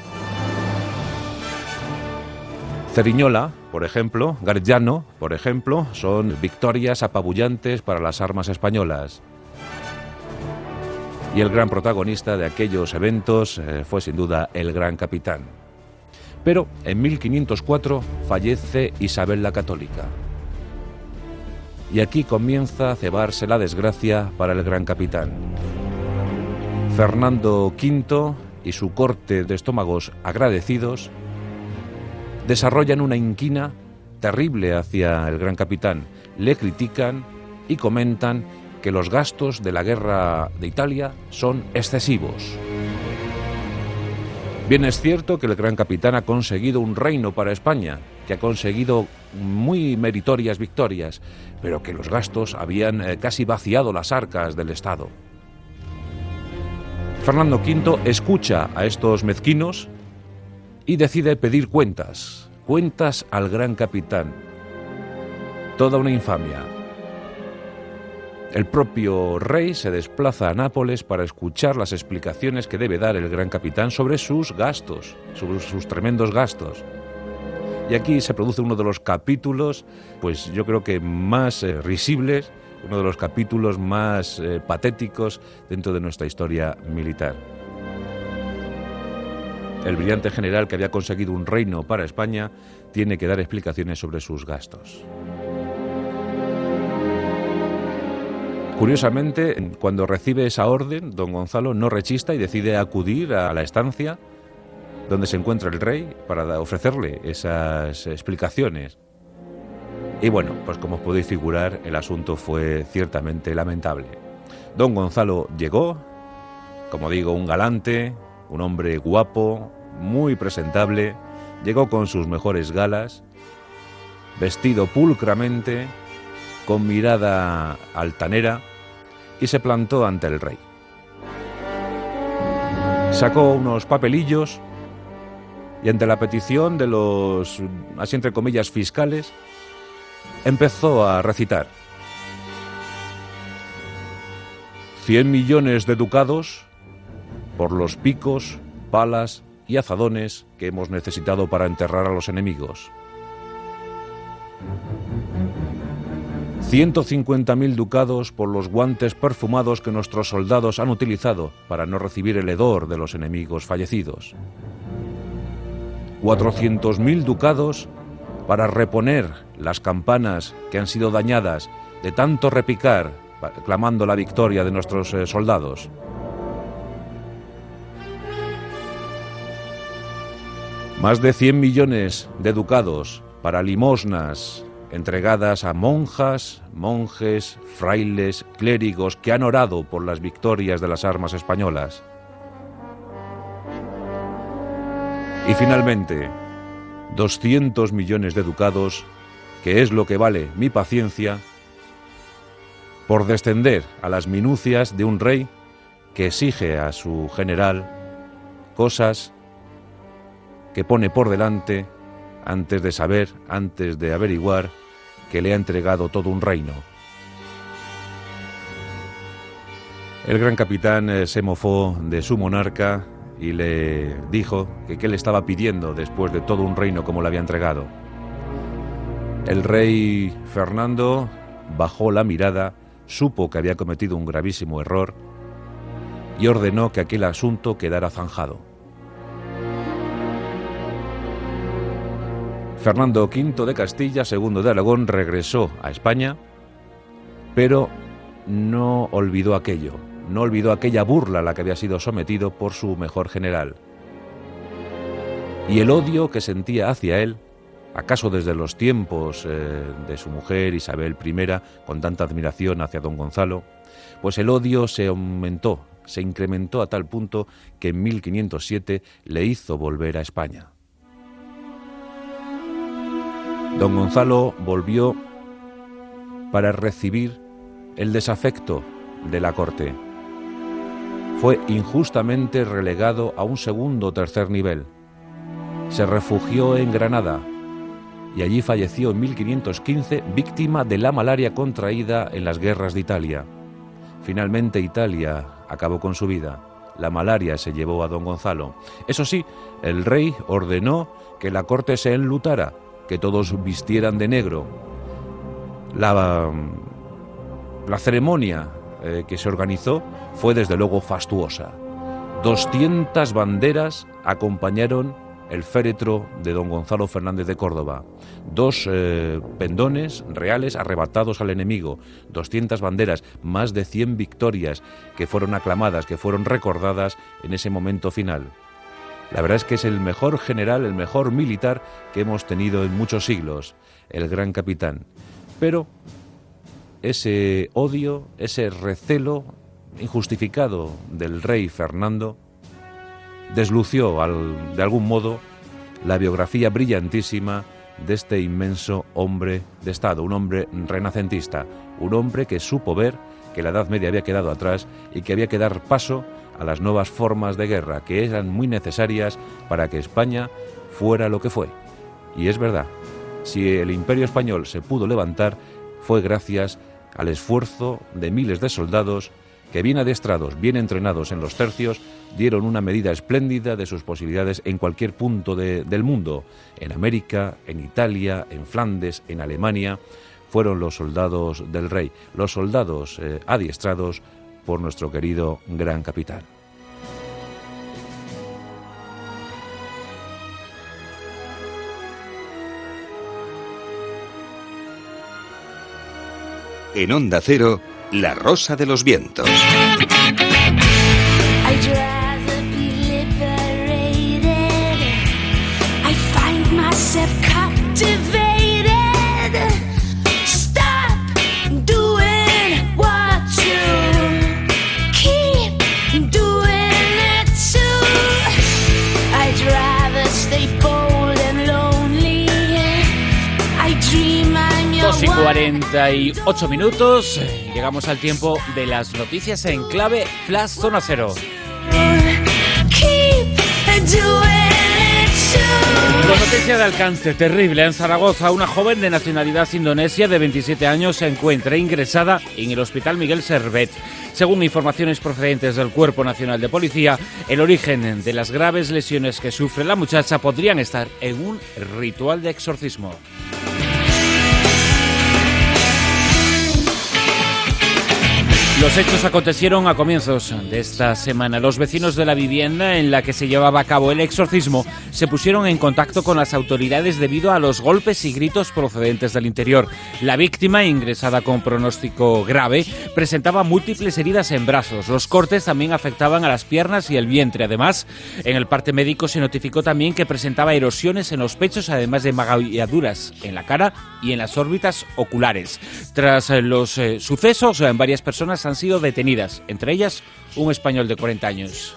Ceriñola, por ejemplo, Garellano, por ejemplo, son victorias apabullantes para las armas españolas. Y el gran protagonista de aquellos eventos eh, fue sin duda el gran capitán. Pero en mil quinientos cuatro fallece Isabel la Católica. Y aquí comienza a cebarse la desgracia para el gran capitán. Fernando quinto y su corte de estómagos agradecidos desarrollan una inquina terrible hacia el gran capitán. Le critican y comentan que los gastos de la guerra de Italia son excesivos. Bien es cierto que el gran capitán ha conseguido un reino para España, que ha conseguido muy meritorias victorias, pero que los gastos habían eh, casi vaciado las arcas del Estado. Fernando quinto escucha a estos mezquinos y decide pedir cuentas, cuentas al gran capitán. Toda una infamia. El propio rey se desplaza a Nápoles para escuchar las explicaciones que debe dar el gran capitán sobre sus gastos, sobre sus tremendos gastos. Y aquí se produce uno de los capítulos, pues yo creo que más eh, risibles, uno de los capítulos más eh, patéticos dentro de nuestra historia militar. El brillante general que había conseguido un reino para España tiene que dar explicaciones sobre sus gastos. Curiosamente, cuando recibe esa orden, don Gonzalo no rechista y decide acudir a la estancia donde se encuentra el rey para ofrecerle esas explicaciones. Y bueno, pues como os podéis figurar, el asunto fue ciertamente lamentable. Don Gonzalo llegó, como digo, un galante, un hombre guapo, muy presentable, llegó con sus mejores galas, vestido pulcramente, con mirada altanera, y se plantó ante el rey. Sacó unos papelillos y ante la petición de los, así entre comillas, fiscales, empezó a recitar. Cien millones de ducados por los picos, palas y azadones que hemos necesitado para enterrar a los enemigos. ciento cincuenta mil ducados por los guantes perfumados que nuestros soldados han utilizado para no recibir el hedor de los enemigos fallecidos. cuatrocientos mil ducados para reponer las campanas que han sido dañadas de tanto repicar, clamando la victoria de nuestros eh, soldados. Más de cien millones de ducados para limosnas entregadas a monjas, monjes, frailes, clérigos que han orado por las victorias de las armas españolas. Y finalmente, doscientos millones de ducados, que es lo que vale mi paciencia, por descender a las minucias de un rey que exige a su general cosas que pone por delante antes de saber, antes de averiguar que le ha entregado todo un reino. El gran capitán eh, se mofó de su monarca y le dijo que qué le estaba pidiendo después de todo un reino como le había entregado. El rey Fernando bajó la mirada, supo que había cometido un gravísimo error y ordenó que aquel asunto quedara zanjado. Fernando quinto de Castilla, segundo de Aragón, regresó a España, pero no olvidó aquello, no olvidó aquella burla a la que había sido sometido por su mejor general. Y el odio que sentía hacia él, acaso desde los tiempos eh, de su mujer Isabel primera, con tanta admiración hacia don Gonzalo, pues el odio se aumentó, se incrementó a tal punto que en mil quinientos siete le hizo volver a España. Don Gonzalo volvió para recibir el desafecto de la corte. Fue injustamente relegado a un segundo o tercer nivel. Se refugió en Granada y allí falleció en mil quinientos quince víctima de la malaria contraída en las guerras de Italia. Finalmente Italia acabó con su vida. La malaria se llevó a don Gonzalo. Eso sí, el rey ordenó que la corte se enlutara, que todos vistieran de negro. La, la ceremonia eh, que se organizó fue desde luego fastuosa. doscientas banderas acompañaron el féretro de don Gonzalo Fernández de Córdoba. Dos eh, pendones reales arrebatados al enemigo, doscientas banderas, más de cien victorias que fueron aclamadas, que fueron recordadas en ese momento final. La verdad es que es el mejor general, el mejor militar que hemos tenido en muchos siglos, el gran capitán. Pero ese odio, ese recelo injustificado del rey Fernando deslució al, de algún modo la biografía brillantísima de este inmenso hombre de Estado, un hombre renacentista, un hombre que supo ver que la Edad Media había quedado atrás y que había que dar paso a las nuevas formas de guerra, que eran muy necesarias para que España fuera lo que fue. Y es verdad, si el Imperio Español se pudo levantar, fue gracias al esfuerzo de miles de soldados que, bien adestrados, bien entrenados en los tercios, dieron una medida espléndida de sus posibilidades en cualquier punto de, del mundo. En América, en Italia, en Flandes, en Alemania, fueron los soldados del rey, los soldados eh, adiestrados por nuestro querido gran capitán. En Onda Cero, La Rosa de los Vientos. dos y cuarenta y ocho minutos, llegamos al tiempo de las noticias en clave Flash Zona Cero. Una noticia de alcance terrible. En Zaragoza, una joven de nacionalidad indonesia de veintisiete años se encuentra ingresada en el Hospital Miguel Servet. Según informaciones procedentes del Cuerpo Nacional de Policía, el origen de las graves lesiones que sufre la muchacha podrían estar en un ritual de exorcismo. Los hechos acontecieron a comienzos de esta semana. Los vecinos de la vivienda en la que se llevaba a cabo el exorcismo se pusieron en contacto con las autoridades debido a los golpes y gritos procedentes del interior. La víctima, ingresada con pronóstico grave, presentaba múltiples heridas en brazos. Los cortes también afectaban a las piernas y el vientre. Además, en el parte médico se notificó también que presentaba erosiones en los pechos, además de magalladuras en la cara y en las órbitas oculares. Tras los eh, sucesos, eh, varias personas han sido detenidas, entre ellas un español de cuarenta años.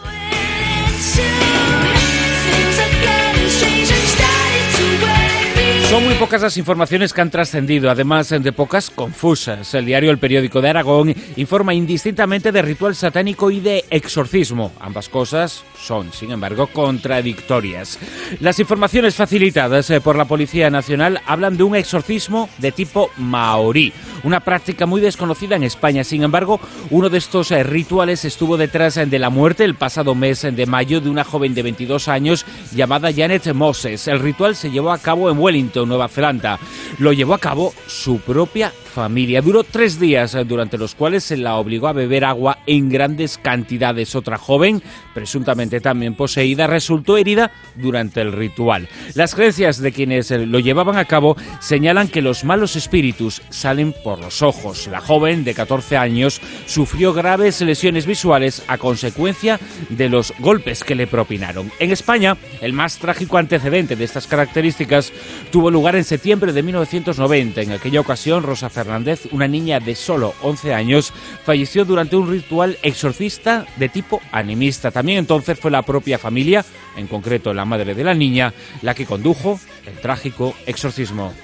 Son muy pocas las informaciones que han trascendido, además de pocas confusas. El diario El Periódico de Aragón informa indistintamente de ritual satánico y de exorcismo. Ambas cosas son, sin embargo, contradictorias. Las informaciones facilitadas por la Policía Nacional hablan de un exorcismo de tipo maorí, una práctica muy desconocida en España. Sin embargo, uno de estos rituales estuvo detrás de la muerte el pasado mes de mayo de una joven de veintidós años llamada Janet Moses. El ritual se llevó a cabo en Wellington, Nueva Zelanda. Lo llevó a cabo su propia familia. Duró tres días, durante los cuales se la obligó a beber agua en grandes cantidades. Otra joven, presuntamente también poseída, resultó herida durante el ritual. Las creencias de quienes lo llevaban a cabo señalan que los malos espíritus salen por los ojos. La joven, de catorce años, sufrió graves lesiones visuales a consecuencia de los golpes que le propinaron. En España, el más trágico antecedente de estas características tuvo lugar en septiembre de mil novecientos noventa. En aquella ocasión, Rosa Fernández Fernández, una niña de solo once años, falleció durante un ritual exorcista de tipo animista. También entonces fue la propia familia, en concreto la madre de la niña, la que condujo el trágico exorcismo.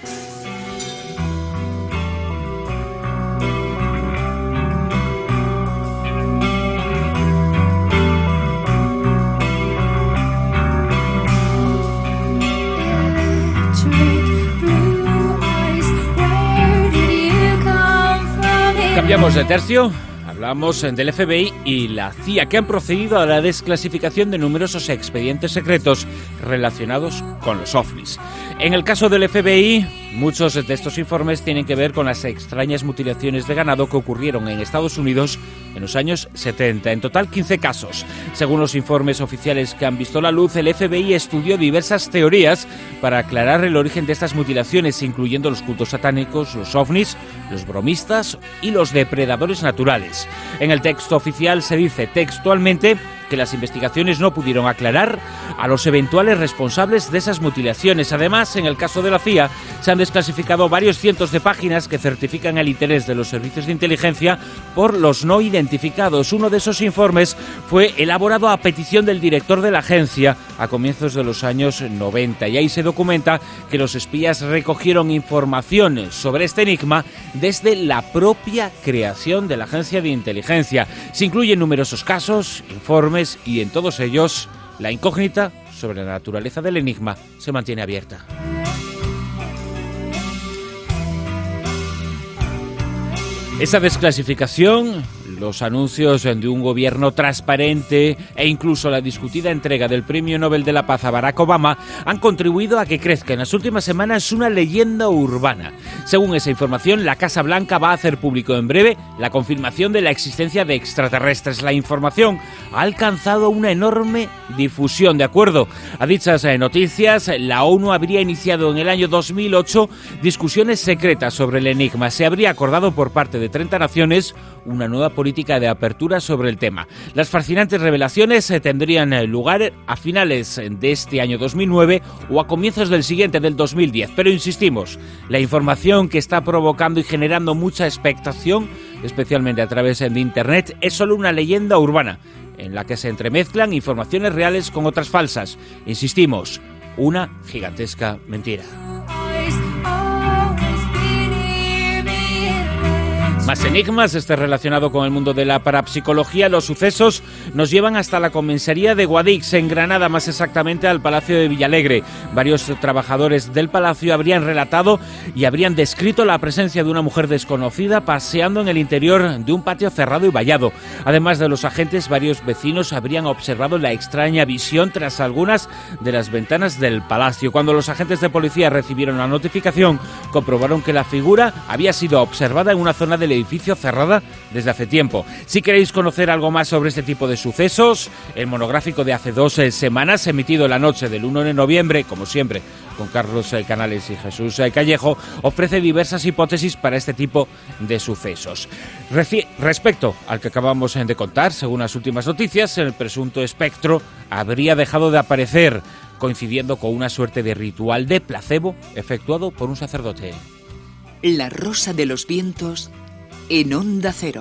Cambiamos de tercio. Hablamos del F B I y la C I A, que han procedido a la desclasificación de numerosos expedientes secretos relacionados con los ovnis. En el caso del F B I, muchos de estos informes tienen que ver con las extrañas mutilaciones de ganado que ocurrieron en Estados Unidos en los años setenta. En total, quince casos. Según los informes oficiales que han visto la luz, el F B I estudió diversas teorías para aclarar el origen de estas mutilaciones, incluyendo los cultos satánicos, los ovnis, los bromistas y los depredadores naturales. En el texto oficial se dice textualmente que las investigaciones no pudieron aclarar a los eventuales responsables de esas mutilaciones. Además, en el caso de la C I A, se han desclasificado varios cientos de páginas que certifican el interés de los servicios de inteligencia por los no identificados. Uno de esos informes fue elaborado a petición del director de la agencia a comienzos de los años noventa, y ahí se documenta que los espías recogieron información sobre este enigma desde la propia creación de la agencia de inteligencia. Se incluyen numerosos casos, informes, y en todos ellos la incógnita sobre la naturaleza del enigma se mantiene abierta. Esa desclasificación, los anuncios de un gobierno transparente e incluso la discutida entrega del Premio Nobel de la Paz a Barack Obama han contribuido a que crezca en las últimas semanas una leyenda urbana. Según esa información, la Casa Blanca va a hacer público en breve la confirmación de la existencia de extraterrestres. La información ha alcanzado una enorme difusión. De acuerdo a dichas noticias, la ONU habría iniciado en el año dos mil ocho discusiones secretas sobre el enigma. Se habría acordado por parte de treinta naciones una nueva política de apertura sobre el tema. Las fascinantes revelaciones tendrían lugar a finales de este año dos mil nueve o a comienzos del siguiente, del dos mil diez. Pero insistimos, la información que está provocando y generando mucha expectación, especialmente a través de Internet, es solo una leyenda urbana en la que se entremezclan informaciones reales con otras falsas. Insistimos, una gigantesca mentira. Más enigmas, este relacionado con el mundo de la parapsicología. Los sucesos nos llevan hasta la comisaría de Guadix, en Granada, más exactamente al Palacio de Villalegre. Varios trabajadores del palacio habrían relatado y habrían descrito la presencia de una mujer desconocida paseando en el interior de un patio cerrado y vallado. Además de los agentes, varios vecinos habrían observado la extraña visión tras algunas de las ventanas del palacio. Cuando los agentes de policía recibieron la notificación, comprobaron que la figura había sido observada en una zona del edificio cerrada desde hace tiempo. Si queréis conocer algo más sobre este tipo de sucesos, el monográfico de hace dos eh, semanas, emitido la noche del uno de noviembre, como siempre, con Carlos eh, Canales y Jesús eh, Callejo, ofrece diversas hipótesis para este tipo de sucesos. Reci- respecto al que acabamos eh, de contar, según las últimas noticias, el presunto espectro habría dejado de aparecer, coincidiendo con una suerte de ritual de placebo efectuado por un sacerdote. La Rosa de los Vientos en Onda Cero.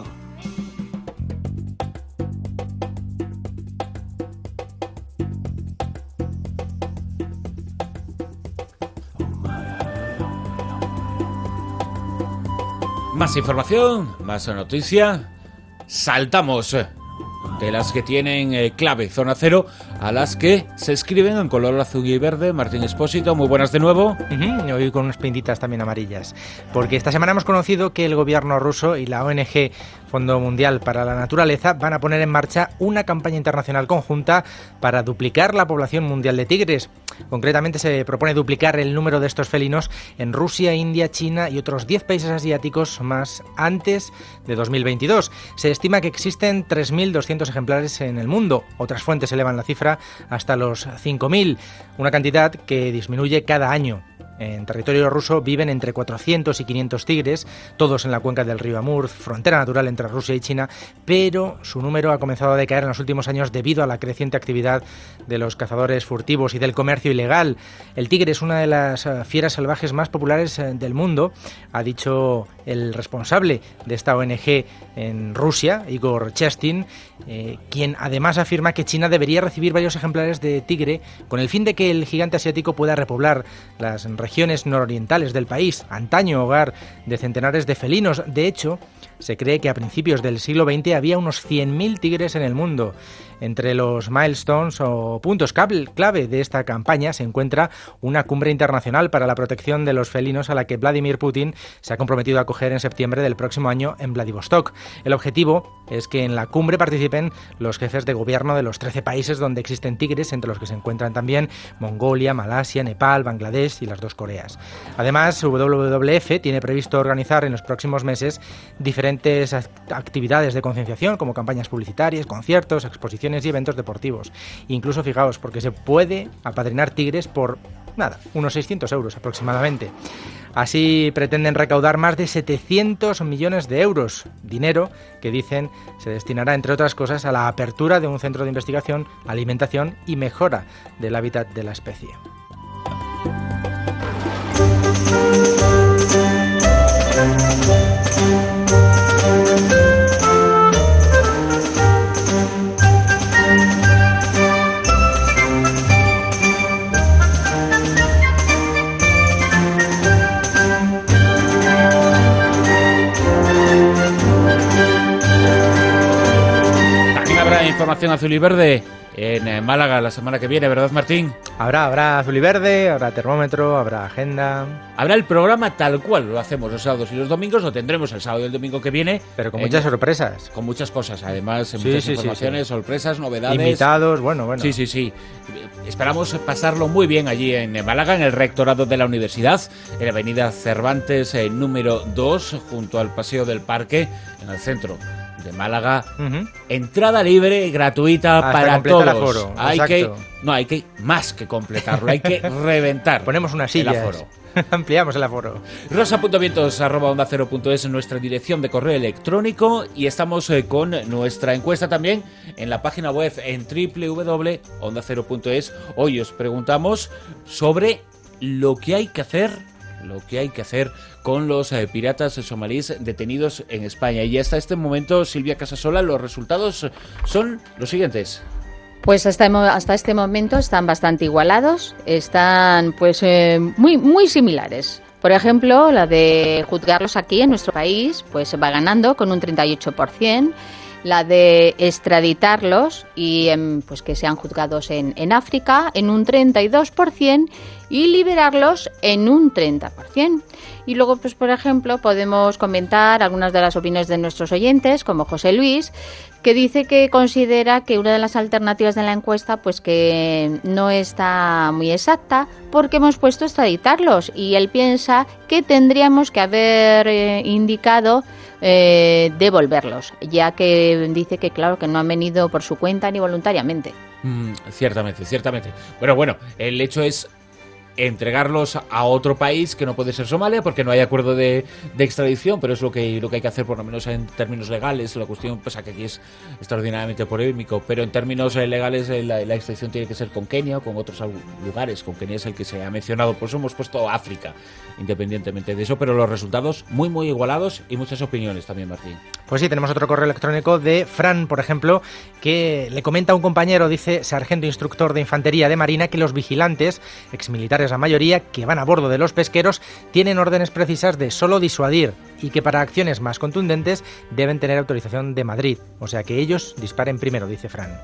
Más información, más noticia. Saltamos de las que tienen eh, clave Zona Cero a las que se escriben en color azul y verde. Martín Expósito, muy buenas de nuevo. Uh-huh, hoy con unas pintitas también amarillas. Porque esta semana hemos conocido que el gobierno ruso y la O N G Fondo Mundial para la Naturaleza van a poner en marcha una campaña internacional conjunta para duplicar la población mundial de tigres. Concretamente se propone duplicar el número de estos felinos en Rusia, India, China y otros diez países asiáticos más antes de dos mil veintidós. Se estima que existen tres mil doscientos ejemplares en el mundo. Otras fuentes elevan la cifra hasta los cinco mil, una cantidad que disminuye cada año. En territorio ruso viven entre cuatrocientos y quinientos tigres, todos en la cuenca del río Amur, frontera natural entre Rusia y China, pero su número ha comenzado a decaer en los últimos años debido a la creciente actividad de los cazadores furtivos y del comercio ilegal. El tigre es una de las fieras salvajes más populares del mundo, ha dicho el responsable de esta O N G en Rusia, Igor Chestin, eh, quien además afirma que China debería recibir varios ejemplares de tigre con el fin de que el gigante asiático pueda repoblar las regiones nororientales del país, antaño hogar de centenares de felinos. De hecho, se cree que a principios del siglo veinte había unos cien mil tigres en el mundo. Entre los milestones o puntos clave de esta campaña se encuentra una cumbre internacional para la protección de los felinos a la que Vladimir Putin se ha comprometido a acoger en septiembre del próximo año en Vladivostok. El objetivo es que en la cumbre participen los jefes de gobierno de los trece países donde existen tigres, entre los que se encuentran también Mongolia, Malasia, Nepal, Bangladesh y las dos Coreas. Además, W W F tiene previsto organizar en los próximos meses diferentes actividades de concienciación, como campañas publicitarias, conciertos, exposiciones y eventos deportivos. Incluso, fijaos, porque se puede apadrinar tigres por, nada, unos seiscientos euros aproximadamente. Así pretenden recaudar más de setecientos millones de euros, dinero que dicen se destinará, entre otras cosas, a la apertura de un centro de investigación, alimentación y mejora del hábitat de la especie. Información azul y verde en Málaga la semana que viene, ¿verdad, Martín? Habrá, habrá azul y verde, habrá termómetro, habrá agenda. Habrá el programa tal cual lo hacemos los sábados y los domingos, lo tendremos el sábado y el domingo que viene. Pero con en, muchas sorpresas. Con muchas cosas, además, sí, muchas sí, informaciones, sí, sí. sorpresas, novedades. Invitados, bueno, bueno. Sí, sí, sí. Esperamos pasarlo muy bien allí en Málaga, en el rectorado de la universidad, en la avenida Cervantes, eh, número dos, junto al Paseo del Parque, en el centro de Málaga. Uh-huh. Entrada libre, gratuita. Hasta para todos. El aforo. Hay que, no, hay que más que completarlo, hay que reventar. Ponemos una silla. El aforo. Ampliamos el aforo. rosa punto vientos arroba onda cero punto es nuestra dirección de correo electrónico y estamos eh, con nuestra encuesta también en la página web en doble u doble u doble punto onda cero punto es. Hoy os preguntamos sobre lo que hay que hacer lo que hay que hacer con los eh, piratas somalíes detenidos en España. Y hasta este momento, Silvia Casasola, los resultados son los siguientes. Pues hasta, hasta este momento están bastante igualados, están pues eh, muy, muy similares. Por ejemplo, la de juzgarlos aquí en nuestro país pues va ganando con un treinta y ocho por ciento. La de extraditarlos y eh, pues que sean juzgados en, en África en un treinta y dos por ciento y liberarlos en un treinta por ciento. Y luego, pues por ejemplo, podemos comentar algunas de las opiniones de nuestros oyentes, como José Luis, que dice que considera que una de las alternativas de la encuesta pues que no está muy exacta porque hemos puesto extraditarlos y él piensa que tendríamos que haber eh, indicado eh, devolverlos, ya que dice que claro que no han venido por su cuenta ni voluntariamente. Mm, ciertamente, ciertamente. Pero bueno, el hecho es entregarlos a otro país que no puede ser Somalia porque no hay acuerdo de, de extradición, pero es lo que lo que hay que hacer por lo menos en términos legales. La cuestión pues que aquí es extraordinariamente polémico, pero en términos eh, legales eh, la, la extradición tiene que ser con Kenia o con otros lugares. Con Kenia es el que se ha mencionado, por eso hemos puesto África independientemente de eso, pero los resultados muy muy igualados y muchas opiniones también, Martín. Pues sí, tenemos otro correo electrónico de Fran, por ejemplo, que le comenta a un compañero, dice, sargento instructor de infantería de marina, que los vigilantes, exmilitares la mayoría, que van a bordo de los pesqueros, tienen órdenes precisas de solo disuadir y que para acciones más contundentes deben tener autorización de Madrid. O sea que ellos disparen primero, dice Fran.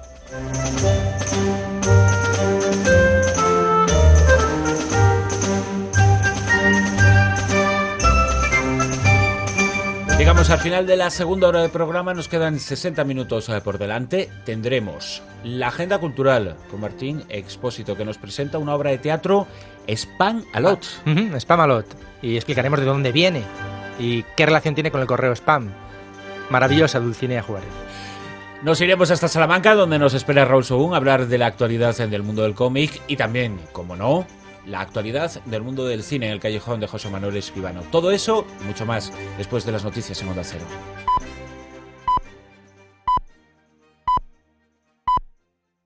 Llegamos al final de la segunda hora del programa, nos quedan sesenta minutos por delante. Tendremos la agenda cultural con Martín Expósito, que nos presenta una obra de teatro, Spam-A-Lot. Ah, uh-huh, Spam-A-Lot. Y explicaremos de dónde viene y qué relación tiene con el correo spam. Maravillosa Dulcinea Juárez. Nos iremos hasta Salamanca, donde nos espera Raúl Sogún a hablar de la actualidad del mundo del cómic y también, como no, la actualidad del mundo del cine en el callejón de José Manuel Escribano. Todo eso y mucho más después de las noticias en Onda Cero.